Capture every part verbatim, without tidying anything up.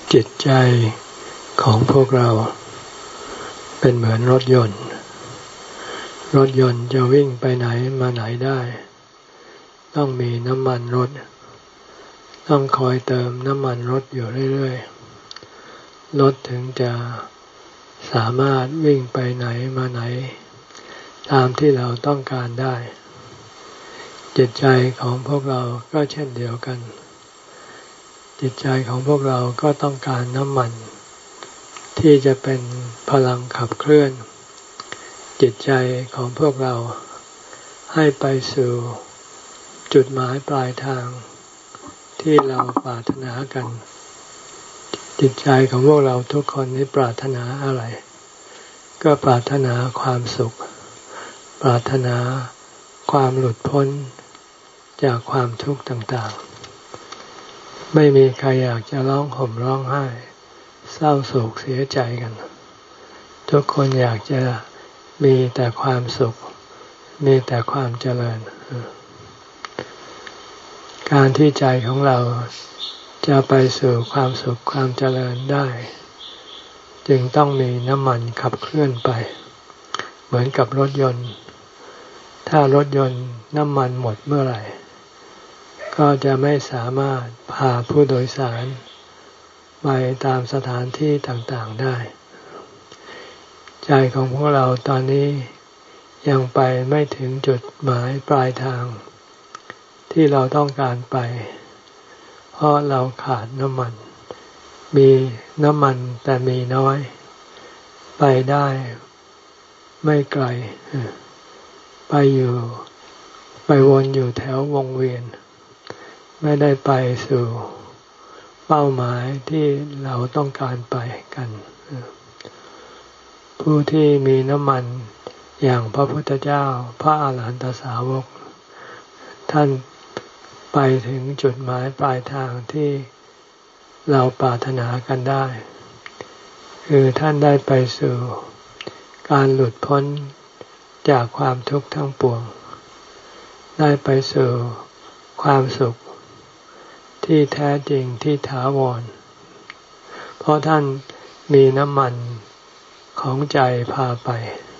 จิตใจของพวกเราเป็นเหมือนรถยนต์ รถยนต์จะวิ่งไปไหนมาไหนได้ต้องมีน้ำมันรถต้องคอยเติมน้ำมันรถอยู่เรื่อยๆรถถึงจะสามารถวิ่งไปไหนมาไหนตามที่เราต้องการได้จิตใจของพวกเราก็เช่นเดียวกันจิตใจของพวกเราก็ต้องการน้ำมันที่จะเป็นพลังขับเคลื่อนจิตใจของพวกเราให้ไปสู่จุดหมายปลายทางที่เราปรารถนากันจิตใจของพวกเราทุกคนนี้ปรารถนาอะไรก็ปรารถนาความสุขปรารถนาความหลุดพ้นจากความทุกข์ต่างๆไม่มีใครอยากจะร้องห่มร้องไห้เศร้าโศกเสียใจกันทุกคนอยากจะมีแต่ความสุขมีแต่ความเจริญการที่ใจของเราจะไปสู่ความสุขความเจริญได้จึงต้องมีน้ำมันขับเคลื่อนไปเหมือนกับรถยนต์ถ้ารถยนต์น้ำมันหมดเมื่อไหร่ก็จะไม่สามารถพาผู้โดยสารไปตามสถานที่ต่างๆได้ใจของพวกเราตอนนี้ยังไปไม่ถึงจุดหมายปลายทางที่เราต้องการไปเพราะเราขาดน้ำมันมีน้ำมันแต่มีน้อยไปได้ไม่ไกลไปอยู่ไปวนอยู่แถววงเวียนไม่ได้ไปสู่เป้าหมายที่เราต้องการไปกันผู้ที่มีน้ำมันอย่างพระพุทธเจ้าพระอาหารหันตสาวกท่านไปถึงจุดหมายปลายทางที่เราปรารถนากันได้คือท่านได้ไปสู่การหลุดพ้นจากความทุกข์ทั้งปวงได้ไปสู่ความสุขที่แท้จริงที่ถาวรเพราะท่านมีน้ำมันของใจพาไป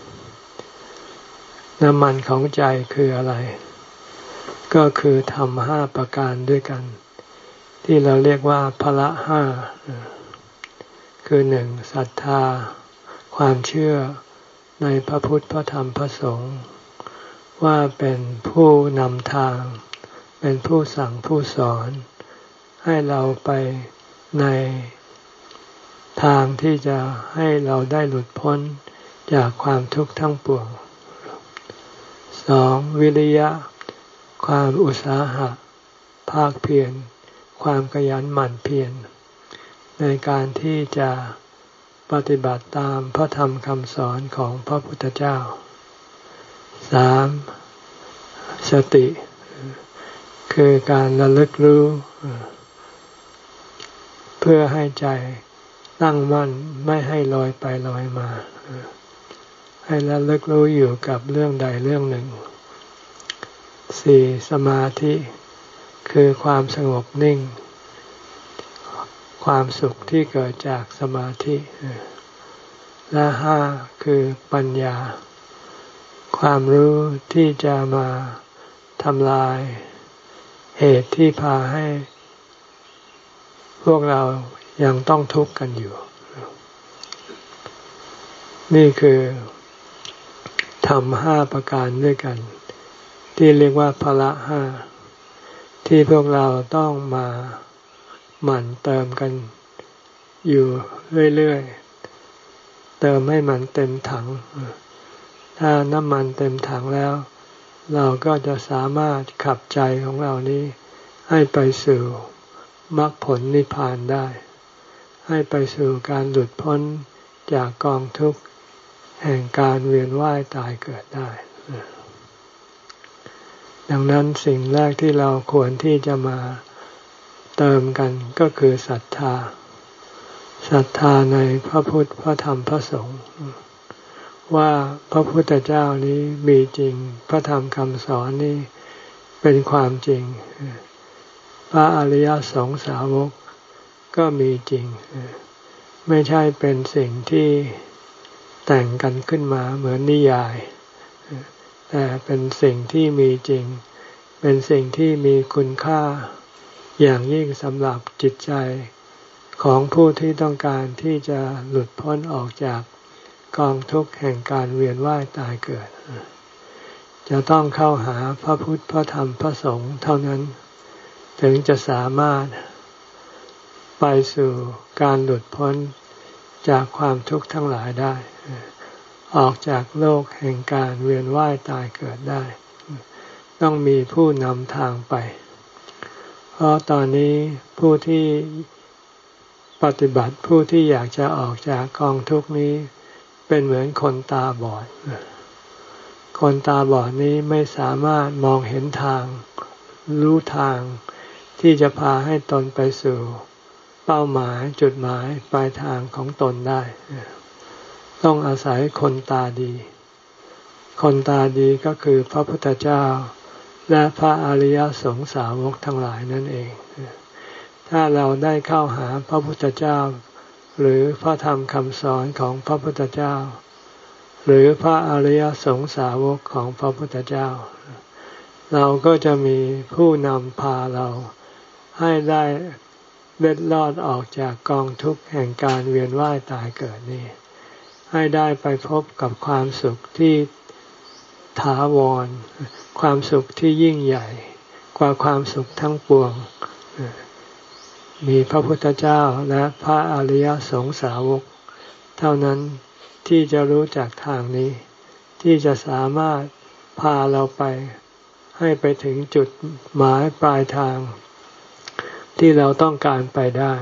น้ำมันของใจคืออะไรก็คือธรรมห้าประการด้วยกันที่เราเรียกว่าพละห้าคือหนึ่งศรัทธาความเชื่อในพระพุทธพระธรรมพระสงฆ์ว่าเป็นผู้นำทางเป็นผู้สั่งผู้สอนให้เราไปในทางที่จะให้เราได้หลุดพ้นจากความทุกข์ทั้งปวงสองวิริยะความอุตสาหะภาคเพียรความขยันหมั่นเพียรในการที่จะปฏิบัติตามพระธรรมคำสอนของพระพุทธเจ้าสามสติคือการระลึกรู้เพื่อให้ใจตั้งมั่นไม่ให้ลอยไปลอยมาให้ระลึกรู้อยู่กับเรื่องใดเรื่องหนึ่งสี่สมาธิคือความสงบนิ่งความสุขที่เกิดจากสมาธิและห้าคือปัญญาความรู้ที่จะมาทำลายเหตุที่พาให้พวกเรายังต้องทุกข์กันอยู่นี่คือธรรมห้าประการด้วยกันที่เรียกว่าพละห้าที่พวกเราต้องมาหมั่นเติมกันอยู่เรื่อยๆเติมให้มันเต็มถังถ้าน้ำมันเต็มถังแล้วเราก็จะสามารถขับใจของเรานี้ให้ไปสู่มรรคผลนิพพานได้ให้ไปสู่การหลุดพ้นจากกองทุกข์แห่งการเวียนว่ายตายเกิดได้ดังนั้นสิ่งแรกที่เราควรที่จะมาเติมกันก็คือศรัทธาศรัทธาในพระพุทธพระธรรมพระสงฆ์ว่าพระพุทธเจ้านี้มีจริงพระธรรมคำสอนนี้เป็นความจริงพระอริยสงสาวกก็มีจริงไม่ใช่เป็นสิ่งที่แต่งกันขึ้นมาเหมือนนิยายแต่เป็นสิ่งที่มีจริงเป็นสิ่งที่มีคุณค่าอย่างยิ่งสำหรับจิตใจของผู้ที่ต้องการที่จะหลุดพ้นออกจากกองทุกข์แห่งการเวียนว่ายตายเกิดจะต้องเข้าหาพระพุทธพระธรรมพระสงฆ์เท่านั้นถึงจะสามารถไปสู่การหลุดพ้นจากความทุกข์ทั้งหลายได้ออกจากโลกแห่งการเวียนว่ายตายเกิดได้ต้องมีผู้นำทางไปเพราะตอนนี้ผู้ที่ปฏิบัติผู้ที่อยากจะออกจากกองทุกข์นี้เป็นเหมือนคนตาบอดคนตาบอดนี้ไม่สามารถมองเห็นทางรู้ทางที่จะพาให้ตนไปสู่เป้าหมายจุดหมายปลายทางของตนได้ต้องอาศัยคนตาดีคนตาดีก็คือพระพุทธเจ้าและพระอริยสงสาวกทั้งหลายนั่นเองถ้าเราได้เข้าหาพระพุทธเจ้าหรือพระธรรมคำสอนของพระพุทธเจ้าหรือพระอริยสงสาวกของพระพุทธเจ้าเราก็จะมีผู้นำพาเราให้ได้เล็ดลอดออกจากกองทุกข์แห่งการเวียนว่ายตายเกิดนี้ให้ได้ไปพบกับความสุขที่ถาวรความสุขที่ยิ่งใหญ่กว่าความสุขทั้งปวงมีพระพุทธเจ้าและพระอริยสงสาวกเท่านั้นที่จะรู้จักทางนี้ที่จะสามารถพาเราไปให้ไปถึงจุดหมายปลายทางที่เราต้องการไปได้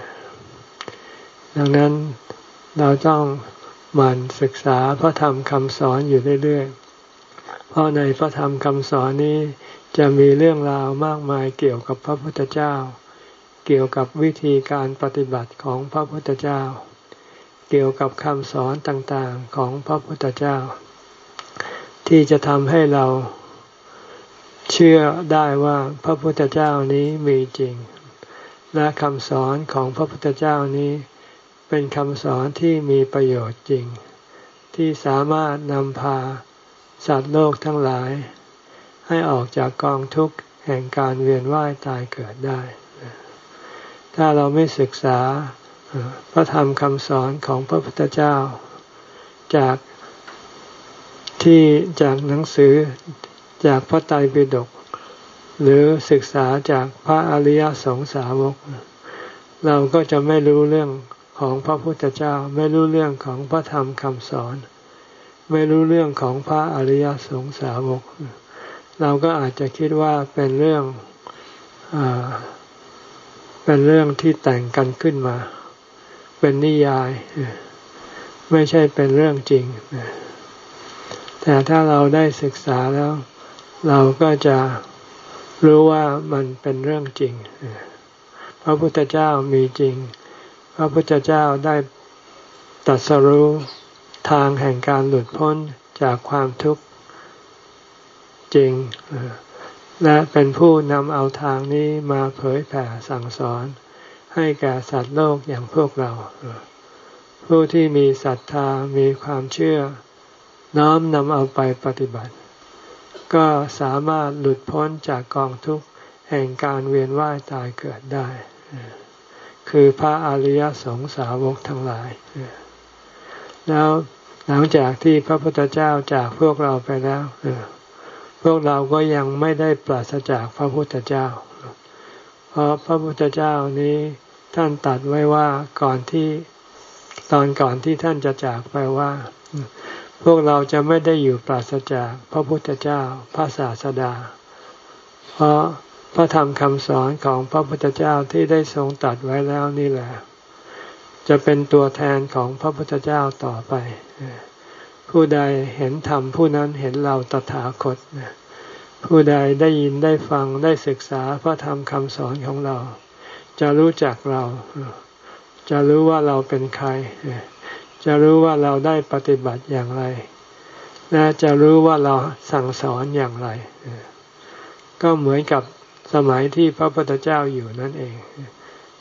ดังนั้นเราต้องหมั่นศึกษาพระธรรมคำสอนอยู่เรื่อยๆเพราะในพระธรรมคำสอนนี้จะมีเรื่องราวมากมายเกี่ยวกับพระพุทธเจ้าเกี่ยวกับวิธีการปฏิบัติของพระพุทธเจ้าเกี่ยวกับคำสอนต่างๆของพระพุทธเจ้าที่จะทำให้เราเชื่อได้ว่าพระพุทธเจ้านี้มีจริงและคำสอนของพระพุทธเจ้านี้เป็นคำสอนที่มีประโยชน์จริงที่สามารถนำพาสัตว์โลกทั้งหลายให้ออกจากกองทุกข์แห่งการเวียนว่ายตายเกิดได้ถ้าเราไม่ศึกษาพระธรรมคำสอนของพระพุทธเจ้าจากที่จากหนังสือจากพระไตรปิฎกหรือศึกษาจากพระอริยสงสาวกเราก็จะไม่รู้เรื่องของพระพุทธเจ้าไม่รู้เรื่องของพระธรรมคำสอนไม่รู้เรื่องของพระอริยสงสาวกเราก็อาจจะคิดว่าเป็นเรื่องอ่าเป็นเรื่องที่แต่งกันขึ้นมาเป็นนิยายไม่ใช่เป็นเรื่องจริงแต่ถ้าเราได้ศึกษาแล้วเราก็จะรู้ว่ามันเป็นเรื่องจริงพระพุทธเจ้ามีจริงพระพุทธเจ้าได้ตรัสรู้ทางแห่งการหลุดพ้นจากความทุกข์จริงและเป็นผู้นำเอาทางนี้มาเผยแผ่สั่งสอนให้แก่สัตว์โลกอย่างพวกเราผู้ที่มีศรัทธามีความเชื่อน้อมนำเอาไปปฏิบัติก็สามารถหลุดพ้นจากกองทุกข์แห่งการเวียนว่ายตายเกิดได้คือพระอริยสงสาวกทั้งหลายแล้วหลังจากที่พระพุทธเจ้าจากพวกเราไปแล้วพวกเราก็ยังไม่ได้ปราศจากพระพุทธเจ้าเพราะพระพุทธเจ้านี้ท่านตรัสไว้ว่าก่อนที่ตอนก่อนที่ท่านจะจากไปว่าพวกเราจะไม่ได้อยู่ปราศจากพระพุทธเจ้าพระศาสดาเพราะพระธรรมคำสอนของพระพุทธเจ้าที่ได้ทรงตรัสไว้แล้วนี่แหละจะเป็นตัวแทนของพระพุทธเจ้าต่อไปผู้ใดเห็นธรรมผู้นั้นเห็นเราตถาคตผู้ใดได้ยินได้ฟังได้ศึกษาพระธรรมคำสอนของเราจะรู้จักเราจะรู้ว่าเราเป็นใครจะรู้ว่าเราได้ปฏิบัติอย่างไรและจะรู้ว่าเราสั่งสอนอย่างไรก็เหมือนกับสมัยที่พระพุทธเจ้าอยู่นั่นเอง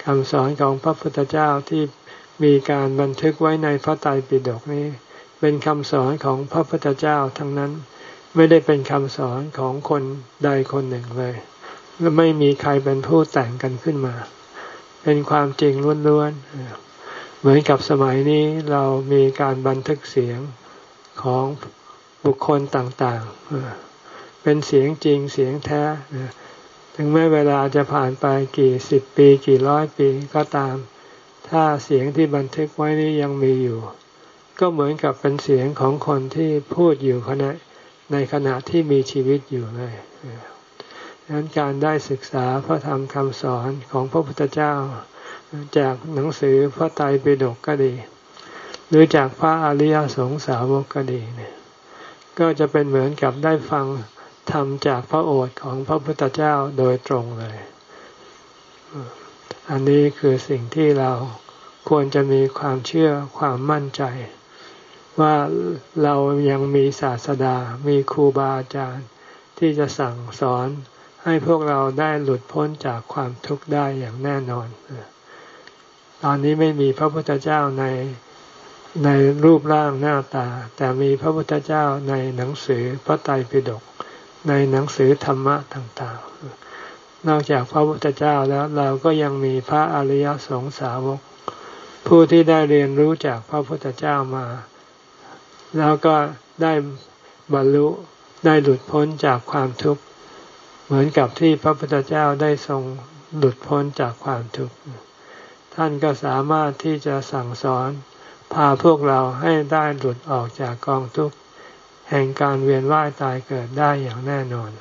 คำสอนของพระพุทธเจ้าที่มีการบันทึกไว้ในพระไตรปิฎกนี้เป็นคำสอนของพระพุทธเจ้าทั้งนั้นไม่ได้เป็นคำสอนของคนใดคนหนึ่งเลยและไม่มีใครเป็นผู้แต่งกันขึ้นมาเป็นความจริงล้วนๆเหมือนกับสมัยนี้เรามีการบันทึกเสียงของบุคคลต่างๆเป็นเสียงจริงเสียงแท้ถึงแม้เวลาจะผ่านไปกี่สิบปีกี่ร้อยปีก็ตามถ้าเสียงที่บันทึกไว้นี้ยังมีอยู่ก็เหมือนกับเป็นเสียงของคนที่พูดอยู่ขณะในขณะที่มีชีวิตอยู่เลยดังนั้นการได้ศึกษาพระธรรมคำสอนของพระพุทธเจ้าจากหนังสือพระไตรปิฎกก็ดีหรือจากพระอริยสงสาวกก็ดีเนี่ยก็จะเป็นเหมือนกับได้ฟังธรรมจากพระโอษฐ์ของพระพุทธเจ้าโดยตรงเลยอันนี้คือสิ่งที่เราควรจะมีความเชื่อความมั่นใจว่าเรายังมีศาสดามีครูบาอาจารย์ที่จะสั่งสอนให้พวกเราได้หลุดพ้นจากความทุกข์ได้อย่างแน่นอนตอนนี้ไม่มีพระพุทธเจ้าในในรูปร่างหน้าตาแต่มีพระพุทธเจ้าในหนังสือพระไตรปิฎกในหนังสือธรรมะต่างๆนอกจากพระพุทธเจ้าแล้วเราก็ยังมีพระอริยสงสาวกผู้ที่ได้เรียนรู้จากพระพุทธเจ้ามาแล้วก็ได้บรรลุได้หลุดพ้นจากความทุกข์เหมือนกับที่พระพุทธเจ้าได้ทรงหลุดพ้นจากความทุกข์ท่านก็สามารถที่จะสั่งสอนพาพวกเราให้ได้หลุดออกจากกองทุกข์แห่งการเวียนว่ายตายเกิดได้อย่างแน่นอน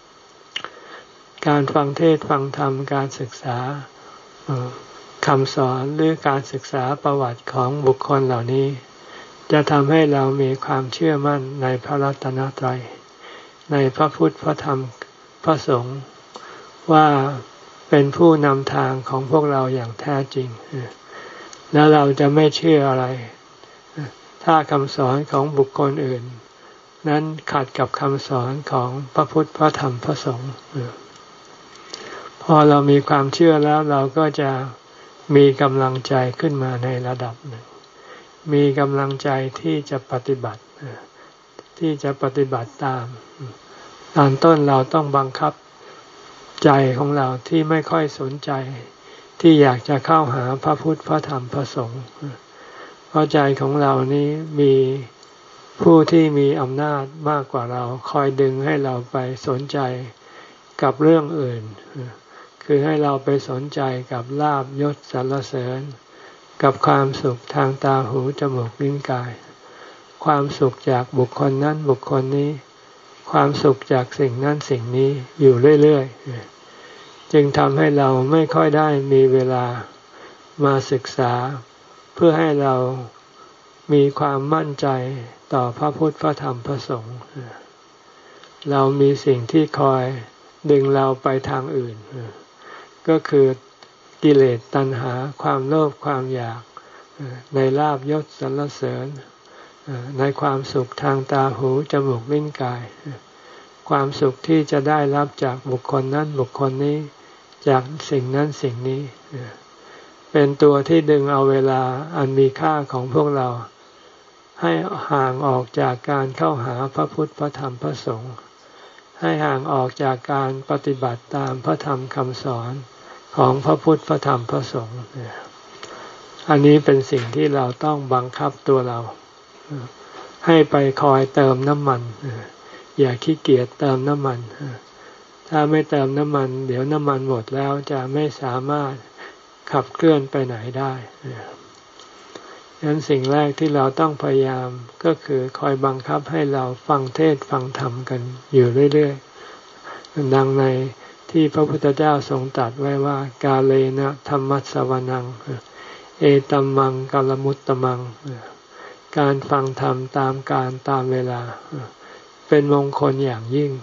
การฟังเทศน์ฟังธรรมการศึกษาคำสอนหรือการศึกษาประวัติของบุคคลเหล่านี้จะทำให้เรามีความเชื่อมั่นในพระรัตนตรัยในพระพุทธพระธรรมพระสงฆ์ว่าเป็นผู้นำทางของพวกเราอย่างแท้จริงแล้วเราจะไม่เชื่ออะไรถ้าคำสอนของบุคคลอื่นนั้นขัดกับคำสอนของพระพุทธพระธรรมพระสงฆ์พอเรามีความเชื่อแล้วเราก็จะมีกำลังใจขึ้นมาในระดับหนึ่งมีกำลังใจที่จะปฏิบัติที่จะปฏิบัติตามตอนต้นเราต้องบังคับใจของเราที่ไม่ค่อยสนใจที่อยากจะเข้าหาพระพุทธพระธรรมพระสงฆ์เพราะใจของเรานี้มีผู้ที่มีอำนาจมากกว่าเราคอยดึงให้เราไปสนใจกับเรื่องอื่นคือให้เราไปสนใจกับลาภยศสรรเสริญกับความสุขทางตาหูจมูกลิ้นกายความสุขจากบุคคลนั้นบุคคลนี้ความสุขจากสิ่งนั้นสิ่งนี้อยู่เรื่อยๆจึงทำให้เราไม่ค่อยได้มีเวลามาศึกษาเพื่อให้เรามีความมั่นใจต่อพระพุทธพระธรรมพระสงฆ์เรามีสิ่งที่คอยดึงเราไปทางอื่นก็คือกิเลสตัณหาความโลภความอยากในลาภยศสรรเสริญในความสุขทางตาหูจมูกลิ้นกายความสุขที่จะได้รับจากบุคคลนั้นบุคคลนี้จากสิ่งนั้นสิ่งนี้เป็นตัวที่ดึงเอาเวลาอันมีค่าของพวกเราให้ห่างออกจากการเข้าหาพระพุทธพระธรรมพระสงฆ์ให้ห่างออกจากการปฏิบัติตามพระธรรมคำสอนของพระพุทธพระธรรมพระสงฆ์อันนี้เป็นสิ่งที่เราต้องบังคับตัวเราให้ไปคอยเติมน้ำมันอย่าขี้เกียจเติมน้ำมันถ้าไม่เติมน้ำมันเดี๋ยวน้ำมันหมดแล้วจะไม่สามารถขับเคลื่อนไปไหนได้ดังนั้นสิ่งแรกที่เราต้องพยายามก็คือคอยบังคับให้เราฟังเทศน์ฟังธรรมกันอยู่เรื่อยๆดังในที่พระพุทธเจ้าทรงตรัสไว้ว่ากาเลนะธัมมัสสวนังเอตัมมังกัลมุตตมังการฟังธรรมตามกาลตามเวลาเป็นมงคลอย่างยิ่ง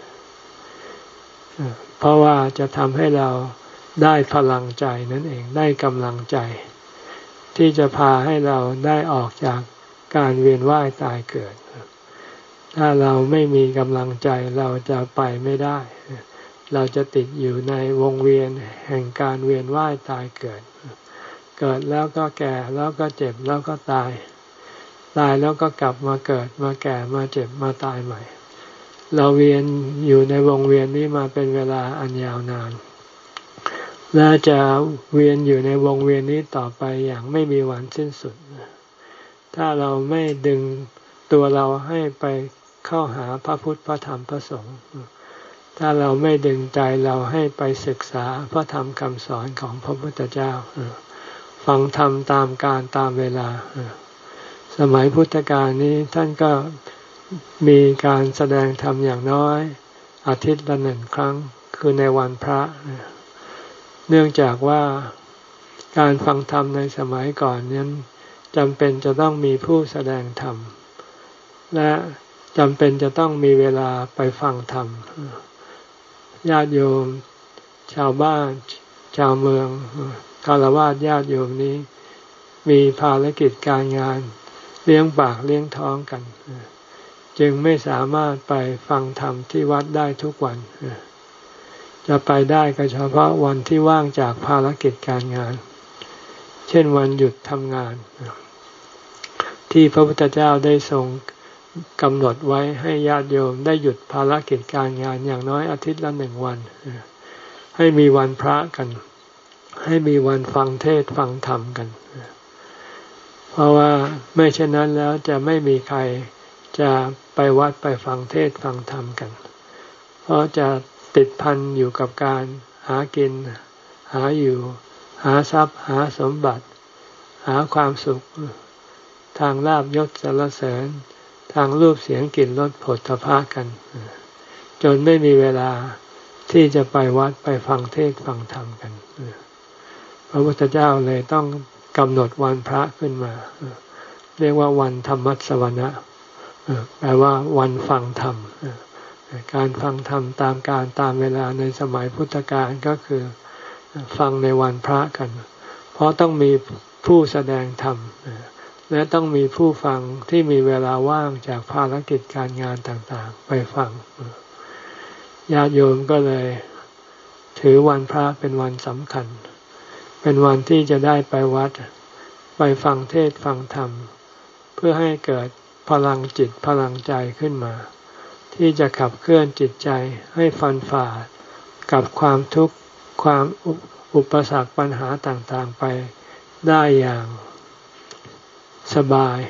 เพราะว่าจะทำให้เราได้พลังใจนั่นเองได้กำลังใจที่จะพาให้เราได้ออกจากการเวียนว่ายตายเกิดถ้าเราไม่มีกำลังใจเราจะไปไม่ได้เราจะติดอยู่ในวงเวียนแห่งการเวียนว่ายตายเกิดเกิดแล้วก็แก่แล้วก็เจ็บแล้วก็ตายตายแล้วก็กลับมาเกิดมาแก่มาเจ็บมาตายใหม่เราเวียนอยู่ในวงเวียนนี้มาเป็นเวลาอันยาวนานและจะเวียนอยู่ในวงเวียนนี้ต่อไปอย่างไม่มีวันสิ้นสุดถ้าเราไม่ดึงตัวเราให้ไปเข้าหาพระพุทธพระธรรมพระสงฆ์ถ้าเราไม่ดึงใจเราให้ไปศึกษาพระธรรมคำสอนของพระพุทธเจ้าฟังธรรมตามกาลตามเวลาสมัยพุทธกาลนี้ท่านก็มีการแสดงธรรมอย่างน้อยอาทิตย์ละหนึ่งครั้งคือในวันพระเนื่องจากว่าการฟังธรรมในสมัยก่อนนั้นจำเป็นจะต้องมีผู้แสดงธรรมและจำเป็นจะต้องมีเวลาไปฟังธรรมญาติโยมชาวบ้านชาวเมืองฆราวาสญาติโยมนี้มีภารกิจการงานเลี้ยงปากเลี้ยงท้องกันจึงไม่สามารถไปฟังธรรมที่วัดได้ทุกวันจะไปได้ก็เฉพาะวันที่ว่างจากภารกิจการงานเช่นวันหยุดทำงานที่พระพุทธเจ้าได้ทรงกำหนดไว้ให้ญาติโยมได้หยุดภารกิจการงานอย่างน้อยอาทิตย์ละหนึ่งวันให้มีวันพระกันให้มีวันฟังเทศน์ฟังธรรมกันเพราะว่าไม่เช่นนั้นแล้วจะไม่มีใครจะไปวัดไปฟังเทศน์ฟังธรรมกันเพราะจะติดพันอยู่กับการหากินหาอยู่หาทรัพย์หาสมบัติหาความสุขทางลาภยศสรรเสริญทางรูปเสียงกลิ่นรสโผฏฐัพพะกันจนไม่มีเวลาที่จะไปวัดไปฟังเทศน์ฟังธรรมกันพระพุทธเจ้าเลยต้องกำหนดวันพระขึ้นมาเรียกว่าวันธรรมัสวนะแปลว่าวันฟังธรรมการฟังธรรมตามการตามเวลาในสมัยพุทธกาลก็คือฟังในวันพระกันเพราะต้องมีผู้แสดงธรรมและต้องมีผู้ฟังที่มีเวลาว่างจากภารกิจการงานต่างๆไปฟังญาติโยมก็เลยถือวันพระเป็นวันสำคัญเป็นวันที่จะได้ไปวัดไปฟังเทศน์ฟังธรรมเพื่อให้เกิดพลังจิตพลังใจขึ้นมาที่จะขับเคลื่อนจิตใจให้ฟันฝ่ากับความทุกข์ความอุปสรรคปัญหาต่างๆไปได้อย่างสบาย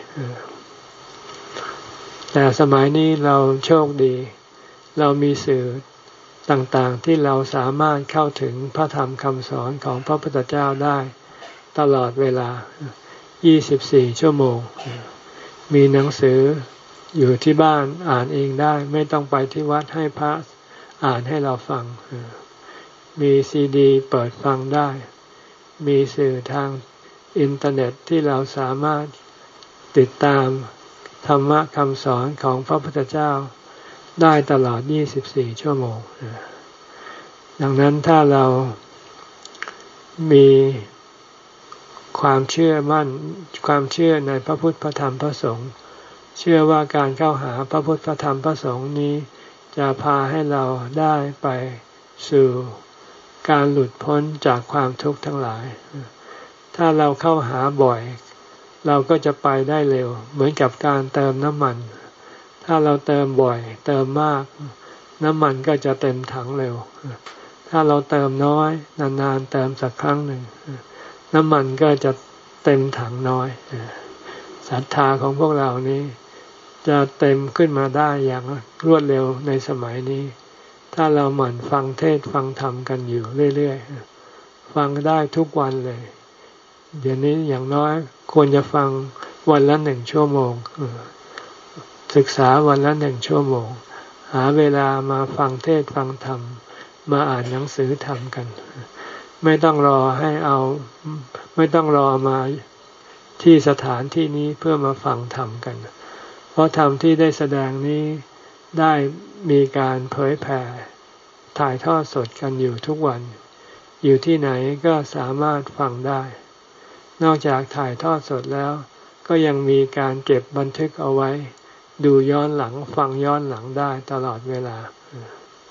แต่สมัยนี้เราโชคดีเรามีสื่อต่างๆที่เราสามารถเข้าถึงพระธรรมคำสอนของพระพุทธเจ้าได้ตลอดเวลายี่สิบสี่ชั่วโมงมีหนังสืออยู่ที่บ้านอ่านเองได้ไม่ต้องไปที่วัดให้พระอ่านให้เราฟังมีซีดีเปิดฟังได้มีสื่อทางอินเทอร์เน็ตที่เราสามารถติดตามธรรมะคำสอนของพระพุทธเจ้าได้ตลอดยี่สิบสี่ชั่วโมงดังนั้นถ้าเรามีความเชื่อมั่นความเชื่อในพระพุทธพระธรรมพระสงฆ์เชื่อว่าการเข้าหาพระพุทธพระธรรมพระสงฆ์นี้จะพาให้เราได้ไปสู่การหลุดพ้นจากความทุกข์ทั้งหลายถ้าเราเข้าหาบ่อยเราก็จะไปได้เร็วเหมือนกับการเติมน้ำมันถ้าเราเติมบ่อยเติมมากน้ำมันก็จะเต็มถังเร็วถ้าเราเติมน้อยนานๆเติมสักครั้งหนึ่งน้ำมันก็จะเต็มถังน้อยศรัทธาของพวกเรานี้จะเต็มขึ้นมาได้อย่างรวดเร็วในสมัยนี้ถ้าเราหมั่นฟังเทศน์ฟังธรรมกันอยู่เรื่อยๆฟังได้ทุกวันเลยเดี๋ยวนี้อย่างน้อยควรจะฟังวันละหนึ่งชั่วโมงศึกษาวันละหนึ่งชั่วโมงหาเวลามาฟังเทศน์ฟังธรรมมาอ่านหนังสือธรรมกันไม่ต้องรอให้เอาไม่ต้องรอมาที่สถานที่นี้เพื่อมาฟังธรรมกันเพราะธรรมที่ได้แสดงนี้ได้มีการเผยแผ่ถ่ายทอดสดกันอยู่ทุกวันอยู่ที่ไหนก็สามารถฟังได้นอกจากถ่ายทอดสดแล้วก็ยังมีการเก็บบันทึกเอาไว้ดูย้อนหลังฟังย้อนหลังได้ตลอดเวลา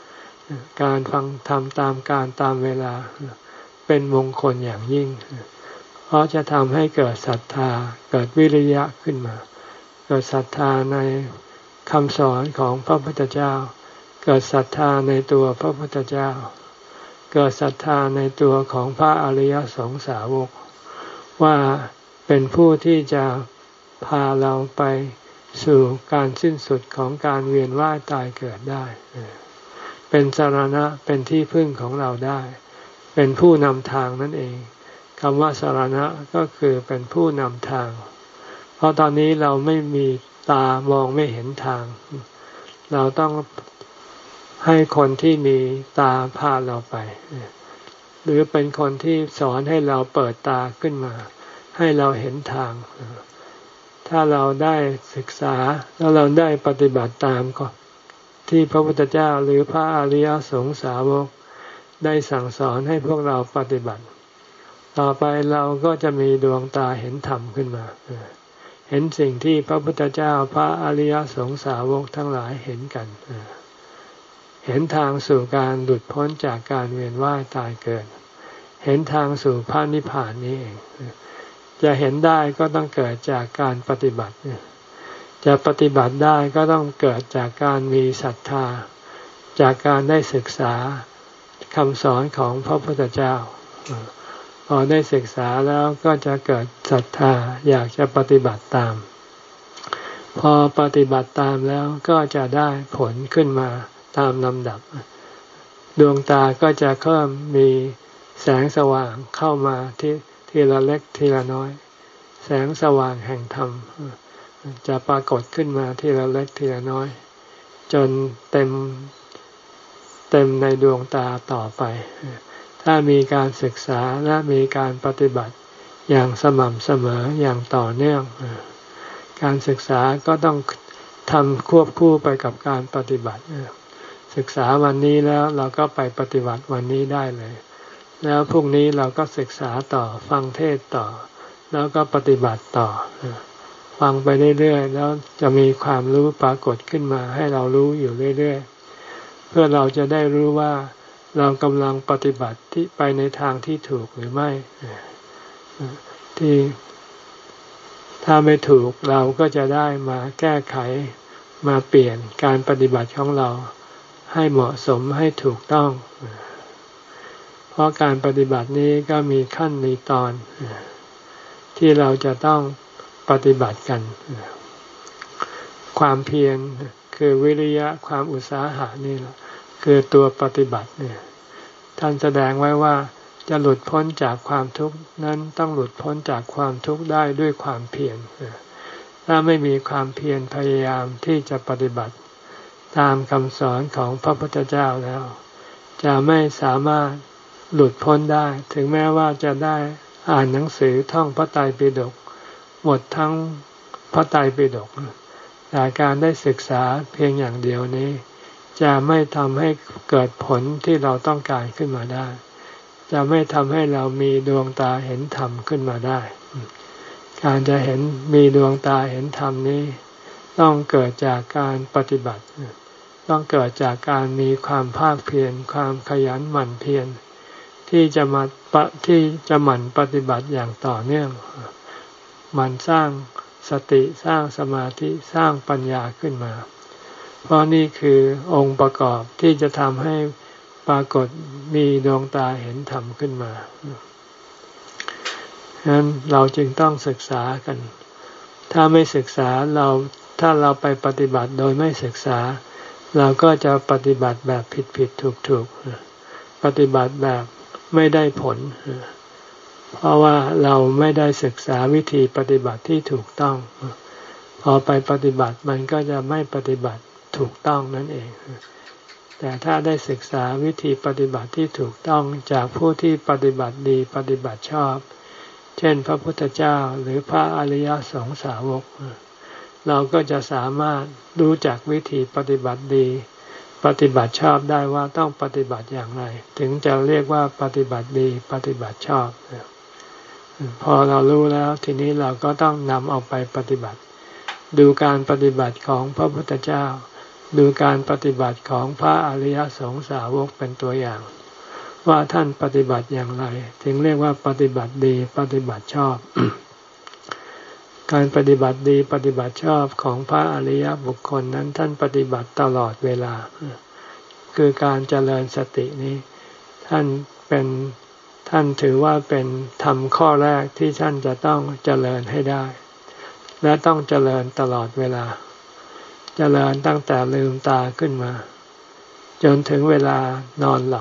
การฟังธรรมตามการตามเวลาเป็นมงคลอย่างยิ่งเพราะจะทำให้เกิดศรัทธาเกิดวิริยะขึ้นมาเกิดศรัทธาในคำสอนของพระพุทธเจ้าเกิดศรัทธาในตัวพระพุทธเจ้าเกิดศรัทธาในตัวของพระอริยสงสาวกว่าเป็นผู้ที่จะพาเราไปสู่การสิ้นสุดของการเวียนว่ายตายเกิดได้เป็นสรณะเป็นที่พึ่งของเราได้เป็นผู้นำทางนั่นเองคำว่าสรณะก็คือเป็นผู้นำทางเพราะตอนนี้เราไม่มีตามองไม่เห็นทางเราต้องให้คนที่มีตาพาเราไปหรือเป็นคนที่สอนให้เราเปิดตาขึ้นมาให้เราเห็นทางถ้าเราได้ศึกษาแล้วเราได้ปฏิบัติตามก็ที่พระพุทธเจ้าหรือพระอริยสงสาวกได้สั่งสอนให้พวกเราปฏิบัติต่อไปเราก็จะมีดวงตาเห็นธรรมขึ้นมาเห็นสิ่งที่พระพุทธเจ้าพระอริยสงสาวกทั้งหลายเห็นกันเห็นทางสู่การหลุดพ้นจากการเวียนว่ายตายเกิดเห็นทางสู่พระนิพพานนี้เองจะเห็นได้ก็ต้องเกิดจากการปฏิบัติจะปฏิบัติได้ก็ต้องเกิดจากการมีศรัทธาจากการได้ศึกษาคำสอนของพระพุทธเจ้าพอได้ศึกษาแล้วก็จะเกิดศรัทธาอยากจะปฏิบัติตามพอปฏิบัติตามแล้วก็จะได้ผลขึ้นมาตามลำดับดวงตาก็จะเริ่มมีแสงสว่างเข้ามาที่ทีละเล็กทีละน้อยแสงสว่างแห่งธรรมจะปรากฏขึ้นมาทีละเล็กทีละน้อยจนเต็มเต็มในดวงตาต่อไปถ้ามีการศึกษาและมีการปฏิบัติอย่างสม่ำเสมออย่างต่อเนื่องการศึกษาก็ต้องทำควบคู่ไปกับการปฏิบัติศึกษาวันนี้แล้วเราก็ไปปฏิบัติวันนี้ได้เลยแล้วพรุ่งนี้เราก็ศึกษาต่อฟังเทศต่อแล้วก็ปฏิบัติต่อฟังไปเรื่อยๆแล้วจะมีความรู้ปรากฏขึ้นมาให้เรารู้อยู่เรื่อยๆเพื่อเราจะได้รู้ว่าเรากำลังปฏิบัติที่ไปในทางที่ถูกหรือไม่ที่ถ้าไม่ถูกเราก็จะได้มาแก้ไขมาเปลี่ยนการปฏิบัติของเราให้เหมาะสมให้ถูกต้องเพราะการปฏิบัตินี้ก็มีขั้นมีตอนที่เราจะต้องปฏิบัติกันความเพียรคือวิริยะความอุตสาหะนี่แหละคือตัวปฏิบัติเนี่ยท่านแสดงไว้ว่าจะหลุดพ้นจากความทุกข์นั้นต้องหลุดพ้นจากความทุกข์ได้ด้วยความเพียรถ้าไม่มีความเพียรพยายามที่จะปฏิบัติตามคำสอนของพระพุทธเจ้าแล้วจะไม่สามารถหลุดพ้นได้ถึงแม้ว่าจะได้อ่านหนังสือท่องพระไตรปิฎกหมดทั้งพระไตรปิฎกแต่การได้ศึกษาเพียงอย่างเดียวนี้จะไม่ทำให้เกิดผลที่เราต้องการขึ้นมาได้จะไม่ทำให้เรามีดวงตาเห็นธรรมขึ้นมาได้การจะเห็นมีดวงตาเห็นธรรมนี้ต้องเกิดจากการปฏิบัติต้องเกิดจากการมีความภาคเพียรความขยันหมั่นเพียรที่จะมาที่จะหมั่นปฏิบัติอย่างต่อเนื่องหมั่นสร้างสติสร้างสมาธิสร้างปัญญาขึ้นมาเพราะนี่คือองค์ประกอบที่จะทำให้ปรากฏมีดวงตาเห็นธรรมขึ้นมาฉะนั้นเราจึงต้องศึกษากันถ้าไม่ศึกษาเราถ้าเราไปปฏิบัติโดยไม่ศึกษาเราก็จะปฏิบัติแบบผิดผิดถูกถูกปฏิบัติแบบไม่ได้ผลเพราะว่าเราไม่ได้ศึกษาวิธีปฏิบัติที่ถูกต้องพอไปปฏิบัติมันก็จะไม่ปฏิบัติถูกต้องนั่นเองแต่ถ้าได้ศึกษาวิธีปฏิบัติที่ถูกต้องจากผู้ที่ปฏิบัติดีปฏิบัติชอบเช่นพระพุทธเจ้าหรือพระอริยสงสาวกเราก็จะสามารถรู้จักวิธีปฏิบัติดีปฏิบัติชอบได้ว่าต้องปฏิบัติอย่างไรถึงจะเรียกว่าปฏิบัติดีปฏิบัติชอบพอเรารู้แล้วทีนี้เราก็ต้องนำเอาไปปฏิบัติดูการปฏิบัติของพระพุทธเจ้าดูการปฏิบัติของพระอริยสงสาวกเป็นตัวอย่างว่าท่านปฏิบัติอย่างไรถึงเรียกว่าปฏิบัติดีปฏิบัติชอบ การปฏิบัติดีปฏิบัติชอบของพระอริยบุคคลนั้นท่านปฏิบัติตลอดเวลาคือการเจริญสตินี้ท่านเป็นท่านถือว่าเป็นธรรมข้อแรกที่ท่านจะต้องเจริญให้ได้และต้องเจริญตลอดเวลาเจริญตั้งแต่ลืมตาขึ้นมาจนถึงเวลานอนหลับ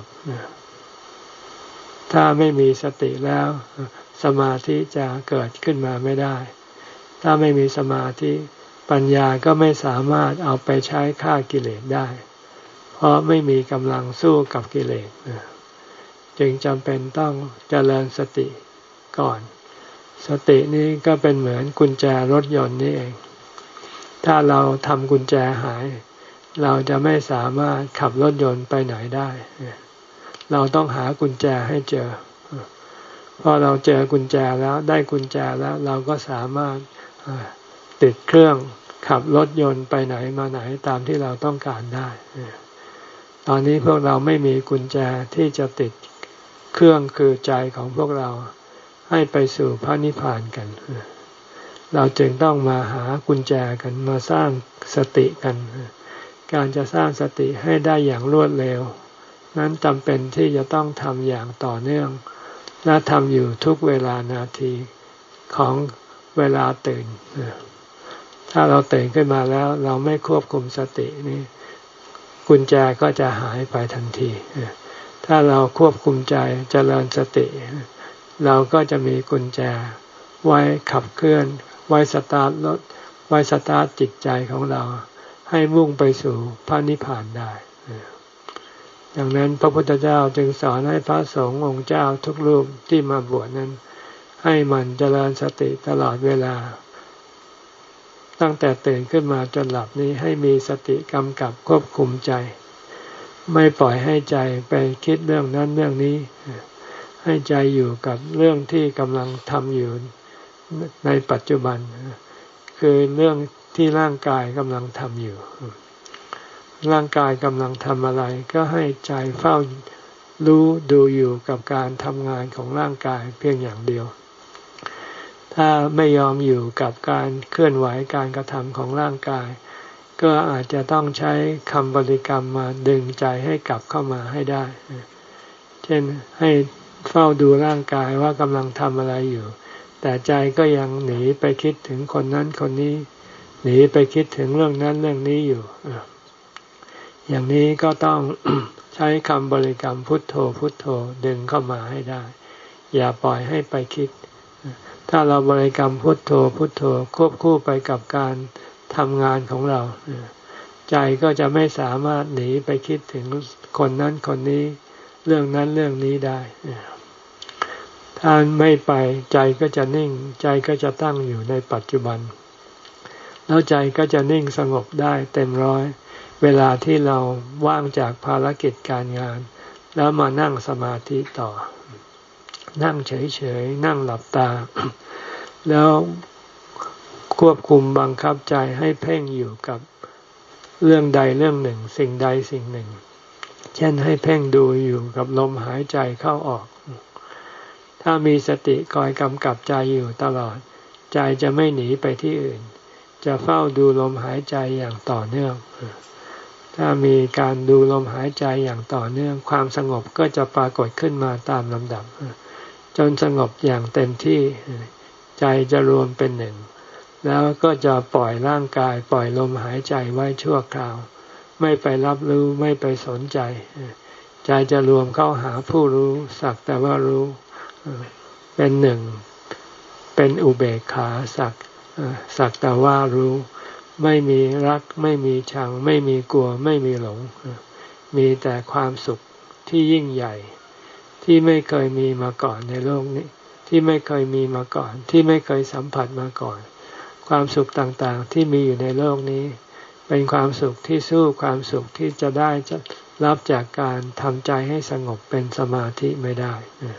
ถ้าไม่มีสติแล้วสมาธิจะเกิดขึ้นมาไม่ได้ถ้าไม่มีสมาธิปัญญาก็ไม่สามารถเอาไปใช้ฆ่ากิเลสได้เพราะไม่มีกำลังสู้กับกิเลสจึงจำเป็นต้องเจริญสติก่อนสตินี้ก็เป็นเหมือนกุญแจรถยนต์นี่เองถ้าเราทำกุญแจหายเราจะไม่สามารถขับรถยนต์ไปไหนได้เราต้องหากุญแจให้เจอพอเราเจอกุญแจแล้วได้กุญแจแล้วเราก็สามารถติดเครื่องขับรถยนต์ไปไหนมาไหนตามที่เราต้องการได้ตอนนี้พวกเราไม่มีกุญแจที่จะติดเครื่องคือใจของพวกเราให้ไปสู่พระนิพพานกันเราจึงต้องมาหากุญแจกันมาสร้างสติกันการจะสร้างสติให้ได้อย่างรวดเร็วนั้นจำเป็นที่จะต้องทำอย่างต่อเนื่องและทำอยู่ทุกเวลานาทีของเวลาตื่นถ้าเราตื่นขึ้นมาแล้วเราไม่ควบคุมสตินี่กุญแจก็จะหายไปทันทีถ้าเราควบคุมใจเจริญสติเราก็จะมีกุญแจไว้ขับเคลื่อนไว้สตาร์ทรถไว้สตาร์ทจิตใจของเราให้มุ่งไปสู่พระนิพพานได้ดังนั้นพระพุทธเจ้าจึงสอนให้พระสงฆ์องค์เจ้าทุกรูปที่มาบวชนั้นให้มันเจริญสติตลอดเวลาตั้งแต่ตื่นขึ้นมาจนหลับนี้ให้มีสติกำกับควบคุมใจไม่ปล่อยให้ใจไปคิดเรื่องนั้นเรื่องนี้ให้ใจอยู่กับเรื่องที่กำลังทำอยู่ในปัจจุบันคือเรื่องที่ร่างกายกำลังทำอยู่ร่างกายกำลังทำอะไรก็ให้ใจเฝ้ารู้ดูอยู่กับการทำงานของร่างกายเพียงอย่างเดียวถ้าไม่ยอมอยู่กับการเคลื่อนไหวการกระทำของร่างกายก็อาจจะต้องใช้คำบริกรรมมาดึงใจให้กลับเข้ามาให้ได้เช่นให้เฝ้าดูร่างกายว่ากำลังทำอะไรอยู่แต่ใจก็ยังหนีไปคิดถึงคนนั้นคนนี้หนีไปคิดถึงเรื่องนั้นเรื่องนี้อยู่อย่างนี้ก็ต้อง ใช้คำบริกรรมพุทโธพุทโธดึงเข้ามาให้ได้อย่าปล่อยให้ไปคิดถ้าเราบริกรรมพุทโธพุทโธควบคู่ไปกับการทำงานของเราใจก็จะไม่สามารถหนีไปคิดถึงคนนั้นคนนี้เรื่องนั้นเรื่องนี้ได้ถ้าไม่ไปใจก็จะนิ่งใจก็จะตั้งอยู่ในปัจจุบันแล้วใจก็จะนิ่งสงบได้เต็มร้อยเวลาที่เราว่างจากภารกิจการงานแล้วมานั่งสมาธิต่อนั่งเฉยๆนั่งหลับตาแล้วควบคุมบังคับใจให้เพ่งอยู่กับเรื่องใดเรื่องหนึ่งสิ่งใดสิ่งหนึ่งเช่นให้เพ่งดูอยู่กับลมหายใจเข้าออกถ้ามีสติคอยกำกับใจอยู่ตลอดใจจะไม่หนีไปที่อื่นจะเฝ้าดูลมหายใจอย่างต่อเนื่องถ้ามีการดูลมหายใจอย่างต่อเนื่องความสงบก็จะปรากฏขึ้นมาตามลำดับจนสงบอย่างเต็มที่ใจจะรวมเป็นหนึ่งแล้วก็จะปล่อยร่างกายปล่อยลมหายใจไว้ชั่วคราวไม่ไปรับรู้ไม่ไปสนใจใจจะรวมเข้าหาผู้รู้สักแต่ว่ารู้เป็นหนึ่งเป็นอุเบกขาสักสักแต่ว่ารู้ไม่มีรักไม่มีชังไม่มีกลัวไม่มีหลงมีแต่ความสุขที่ยิ่งใหญ่ที่ไม่เคยมีมาก่อนในโลกนี้ที่ไม่เคยมีมาก่อนที่ไม่เคยสัมผัสมาก่อนความสุขต่างๆที่มีอยู่ในโลกนี้เป็นความสุขที่สู้ความสุขที่จะได้จะรับจากการทำใจให้สงบเป็นสมาธิไม่ได้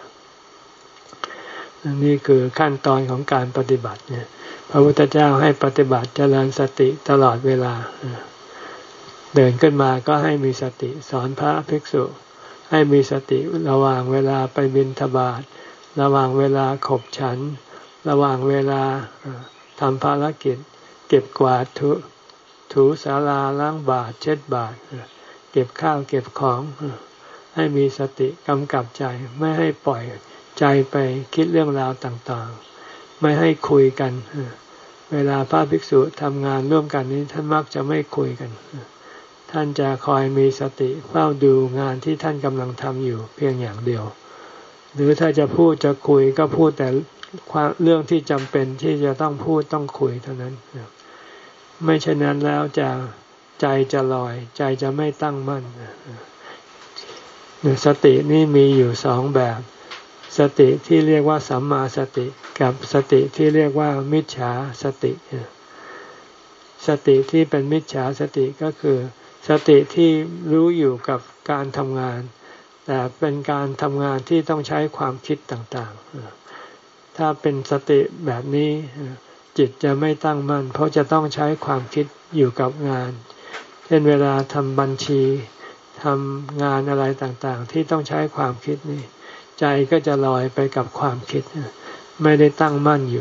นี่คือขั้นตอนของการปฏิบัติเนี่ยพระพุทธเจ้าให้ปฏิบัติเจริญสติตลอดเวลาเดินขึ้นมาก็ให้มีสติสอนพระภิกษุให้มีสติระหว่างเวลาไปบิณฑบาตระหว่างเวลาขบฉันระหว่างเวลาทำภารกิจเก็บกวาดถูถูศาลาล้างบาตรเช็ดบาตรเก็บข้าวเก็บของให้มีสติกำกับใจไม่ให้ปล่อยใจไปคิดเรื่องราวต่างๆไม่ให้คุยกันเวลาพระภิกษุทำงานร่วมกันนี้ท่านมักจะไม่คุยกันท่านจะคอยมีสติเฝ้าดูงานที่ท่านกำลังทำอยู่เพียงอย่างเดียวหรือถ้าจะพูดจะคุยก็พูดแต่เรื่องที่จำเป็นที่จะต้องพูดต้องคุยเท่านั้นไม่เช่นนั้นแล้วจะใจจะลอยใจจะไม่ตั้งมั่นสตินี่มีอยู่สองแบบสติที่เรียกว่าสัมมาสติกับสติที่เรียกว่ามิจฉาสติสติที่เป็นมิจฉาสติก็คือสติที่รู้อยู่กับการทำงานแต่เป็นการทำงานที่ต้องใช้ความคิดต่างๆถ้าเป็นสติแบบนี้จิตจะไม่ตั้งมั่นเพราะจะต้องใช้ความคิดอยู่กับงานเช่นเวลาทำบัญชีทำงานอะไรต่างๆที่ต้องใช้ความคิดนี่ใจก็จะลอยไปกับความคิดไม่ได้ตั้งมั่นอยู่